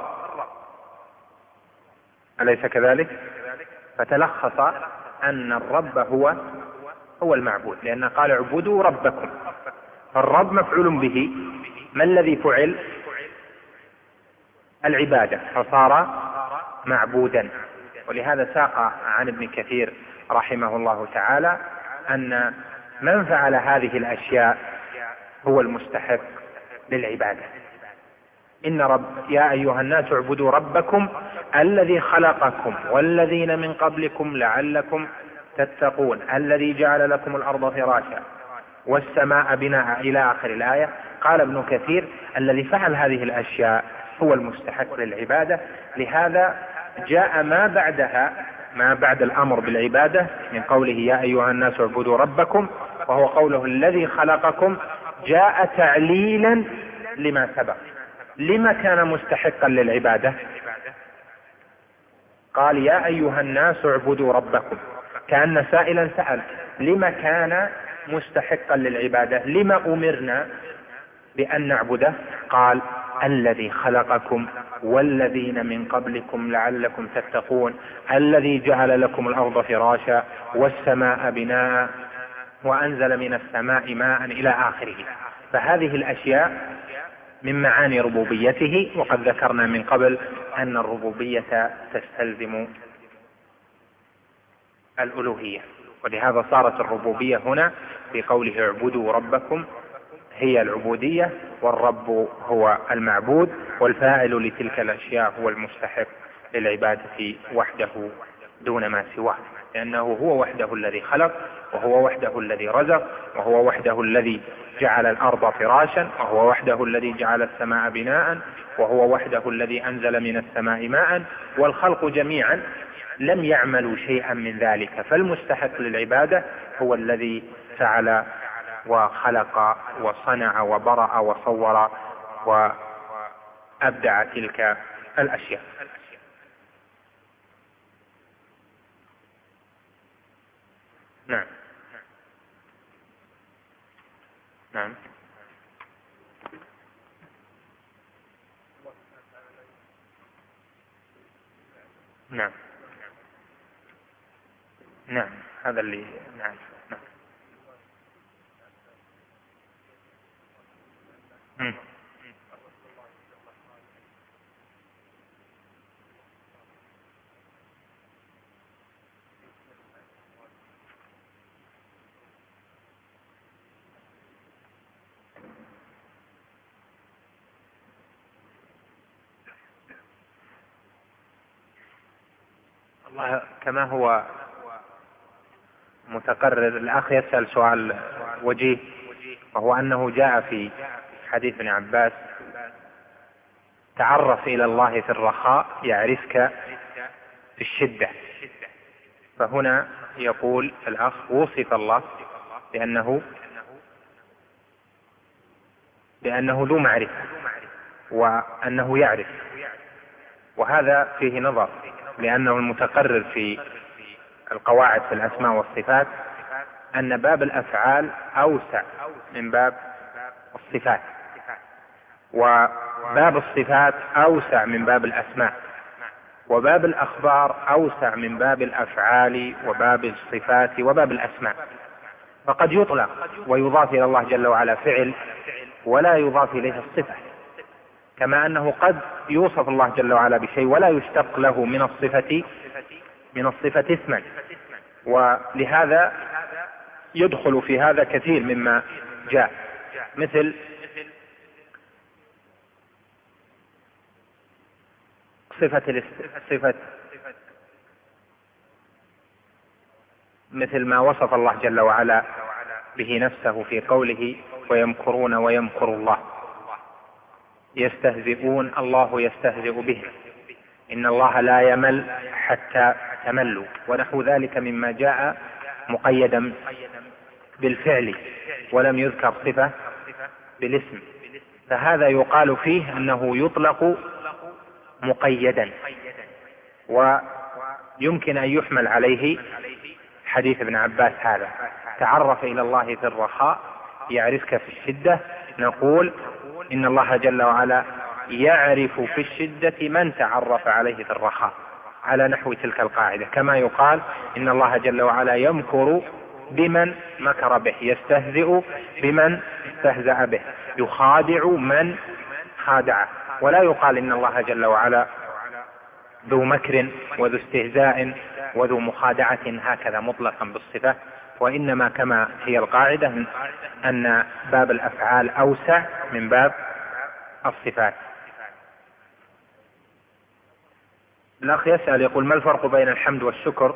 أليس كذلك؟ فتلخص أن الرب هو هو المعبود، لأن قال اعبدوا ربكم، فالرب مفعول به. ما الذي فعل؟ العبادة، فصار معبودا. ولهذا ساق عن ابن كثير رحمه الله تعالى أن من فعل هذه الأشياء هو المستحق للعبادة. إن رب يا أيها الناس اعبدوا ربكم الذي خلقكم والذين من قبلكم لعلكم تتقون الذي جعل لكم الأرض فراشا والسماء بناء إلى آخر الآية. قال ابن كثير: الذي فعل هذه الأشياء هو المستحق للعبادة. لهذا جاء ما بعدها، ما بعد الأمر بالعبادة، من قوله يا أيها الناس اعبدوا ربكم، وهو قوله الذي خلقكم، جاء تعليلا لما سبق. لما كان مستحقا للعبادة؟ قال يا أيها الناس اعبدوا ربكم، كأن سائلا سأل لما كان مستحقا للعبادة، لما أمرنا بأن نعبده؟ قال الذي خلقكم والذين من قبلكم لعلكم تتقون الذي جعل لكم الأرض فراشا والسماء بناء وأنزل من السماء ماء إلى آخره. فهذه الأشياء من معاني ربوبيته. وقد ذكرنا من قبل أن الربوبية تستلزم الألوهية، ولهذا صارت الربوبية هنا في قوله اعبدوا ربكم هي العبودية، والرب هو المعبود، والفاعل لتلك الأشياء هو المستحق للعبادة وحده دون ما سواه، لأنه هو وحده الذي خلق، وهو وحده الذي رزق، وهو وحده الذي جعل الأرض فراشا، وهو وحده الذي جعل السماء بناء، وهو وحده الذي أنزل من السماء ماء، والخلق جميعا لم يعملوا شيئا من ذلك. فالمستحق للعبادة هو الذي فعل وخلق وصنع وبرأ وصور وأبدع تلك الأشياء. نعم. نعم. نعم. نعم هذا اللي نعم. نعم. م. الله كما هو متقرر، الأخ يسأل سؤال وجيه، وهو أنه جاء في حديث ابن عباس: تعرف إلى الله في الرخاء يعرفك في الشدة. فهنا يقول الأخ: وصف الله بأنه بأنه ذو معرفة وأنه يعرف، وهذا فيه نظر، لأنه المتقرر في القواعد في الأسماء والصفات أن باب الأفعال أوسع من باب الصفات، وباب الصفات أوسع من باب الأسماء، وباب الأخبار أوسع من باب الأفعال وباب الصفات وباب الأسماء. فقد يطلق ويضاف إلى الله جل وعلا فعل ولا يضاف إليه الصفة، كما أنه قد يوصف الله جل وعلا بشيء ولا يشتق له من الصفة من الصفة اسما. ولهذا يدخل في هذا كثير مما جاء، مثل صفة صفة مثل ما وصف الله جل وعلا به نفسه في قوله: ويمكرون ويمكر الله، يستهزئون الله يستهزئ به، إن الله لا يمل حتى تملوا، ونحو ذلك مما جاء مقيدا بالفعل ولم يذكر صفة بالاسم. فهذا يقال فيه أنه يطلق مقيدا، ويمكن أن يحمل عليه حديث ابن عباس هذا: تعرف إلى الله في الرخاء يعرفك في الشدة. نقول إن الله جل وعلا يعرف في الشدة من تعرف عليه في الرخاء، على نحو تلك القاعدة، كما يقال إن الله جل وعلا يمكر بمن مكر به، يستهزئ بمن استهزأ به، يخادع من خادعه. ولا يقال إن الله جل وعلا ذو مكر وذو استهزاء وذو مخادعة هكذا مطلقا بالصفة، وإنما كما هي القاعدة أن باب الأفعال أوسع من باب الصفات. الأخ يسأل يقول: ما الفرق بين الحمد والشكر؟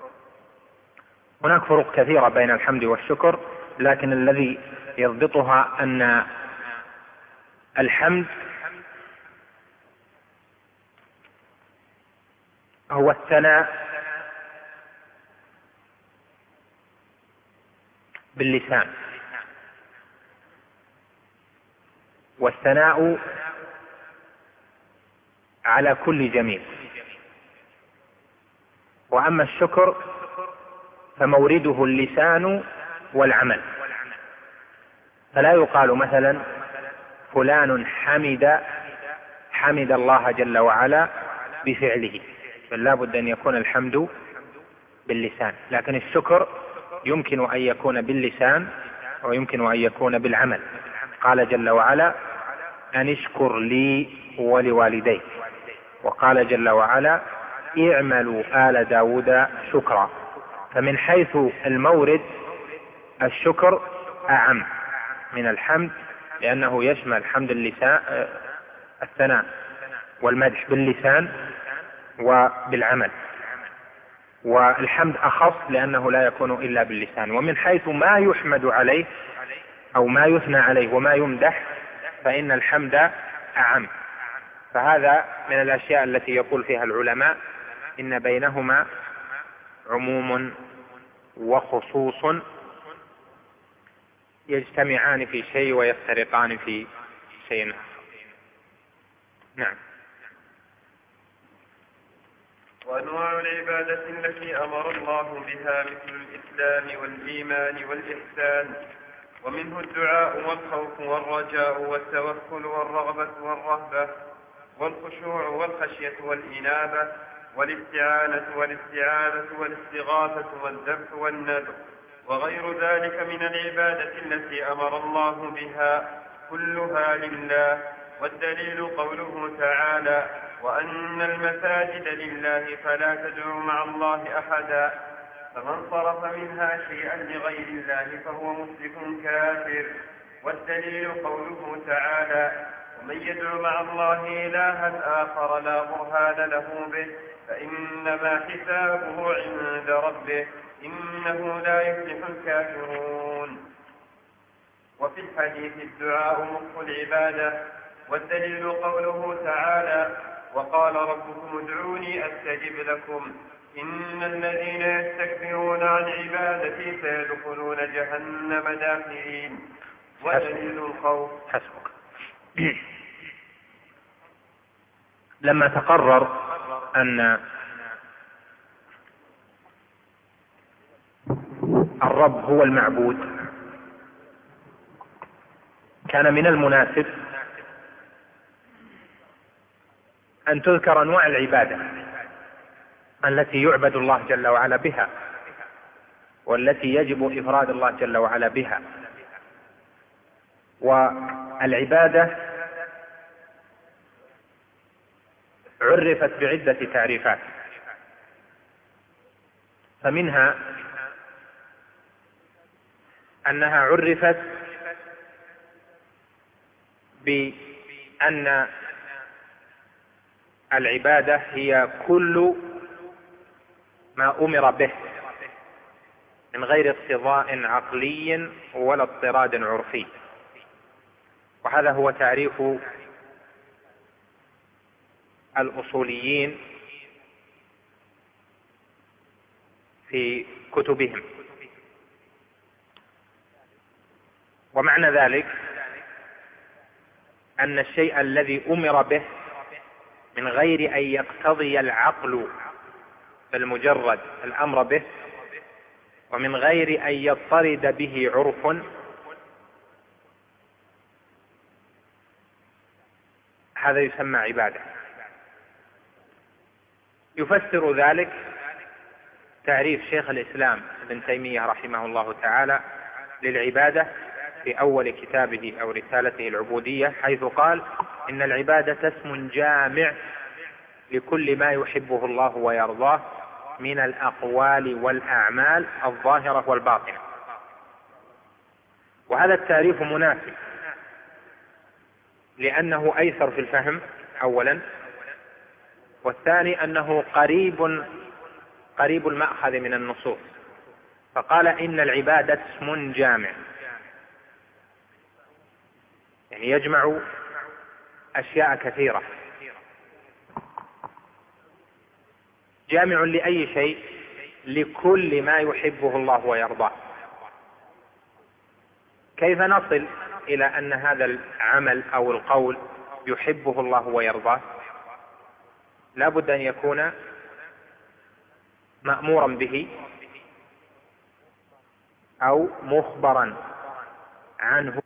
هناك فروق كثيرة بين الحمد والشكر، لكن الذي يضبطها أن الحمد هو الثناء باللسان، والثناء على كل جميل. وأما الشكر فمورده اللسان والعمل، فلا يقال مثلا فلان حمد حمد الله جل وعلا بفعله، بل لا بد أن يكون الحمد باللسان. لكن الشكر يمكن أن يكون باللسان ويمكن أن يكون بالعمل. قال جل وعلا: أن اشكر لي ولوالديك. وقال جل وعلا: اعملوا آل داود شكرا. فمن حيث المورد الشكر أعم من الحمد، لأنه يشمل حمد اللسان، الثناء والمدح باللسان وبالعمل، والحمد أخص لأنه لا يكون إلا باللسان. ومن حيث ما يحمد عليه أو ما يثنى عليه وما يمدح فإن الحمد أعم. فهذا من الأشياء التي يقول فيها العلماء إن بينهما عموم وخصوص يجتمعان في شيء ويفترقان في شيء. نعم. وأنواع العبادة التي أمر الله بها مثل الإسلام والإيمان والإحسان ومنه الدعاء والخوف والرجاء والتوكل والرغبة والرهبة والخشوع والخشية والإنابة والاستعانة والاستعاذة والاستغاثة والذبح والنذر وغير ذلك من العبادة التي أمر الله بها كلها لله. والدليل قوله تعالى: وأن المساجد لله فلا تدعوا مع الله أحدا. فمن صرف منها شيئا لغير الله فهو مشرك كافر. والدليل قوله تعالى: ومن يدع مع الله إلها آخر لا برهان له به فإنما حسابه عند ربه إنه لا يفلح الكافرون. وفي الحديث الدعاء مخ العبادة. والدليل قوله تعالى: وقال ربكم ادعوني أستجب لكم إن الذين يستكبرون عن عبادتي سيدخلون جهنم داخرين. ودليل الخوف. حسبك. لما تقرر أن الرب هو المعبود كان من المناسب أن تذكر أنواع العبادة التي يعبد الله جل وعلا بها والتي يجب إفراد الله جل وعلا بها. والعبادة عرفت بعدة تعريفات، فمنها أنها عرفت بأن العبادة هي كل ما أمر به من غير اقتضاء عقلي ولا اضطراد عرفي، وهذا هو تعريف الأصوليين في كتبهم. ومعنى ذلك أن الشيء الذي أمر به من غير أن يقتضي العقل بالمجرد الأمر به ومن غير أن يضطرد به عرف هذا يسمى عبادة. يفسر ذلك تعريف شيخ الإسلام ابن تيمية رحمه الله تعالى للعبادة في أول كتابه أو رسالته العبودية، حيث قال: إن العبادة اسم جامع لكل ما يحبه الله ويرضاه من الأقوال والأعمال الظاهرة والباطنة. وهذا التعريف مناسب لأنه أيسر في الفهم أولا، والثاني أنه قريب قريب المأخذ من النصوص. فقال: إن العبادة اسم جامع، يعني يجمع أشياء كثيرة. جامع لأي شيء؟ لكل ما يحبه الله ويرضاه. كيف نصل إلى أن هذا العمل أو القول يحبه الله ويرضاه؟ لا بد أن يكون مأمورا به أو مخبرا عنه.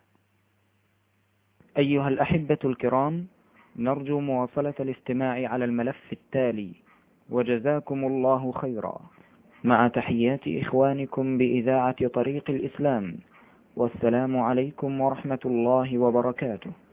أيها الأحبة الكرام، نرجو مواصلة الاستماع على الملف التالي، وجزاكم الله خيرا، مع تحيات إخوانكم بإذاعة طريق الإسلام، والسلام عليكم ورحمة الله وبركاته.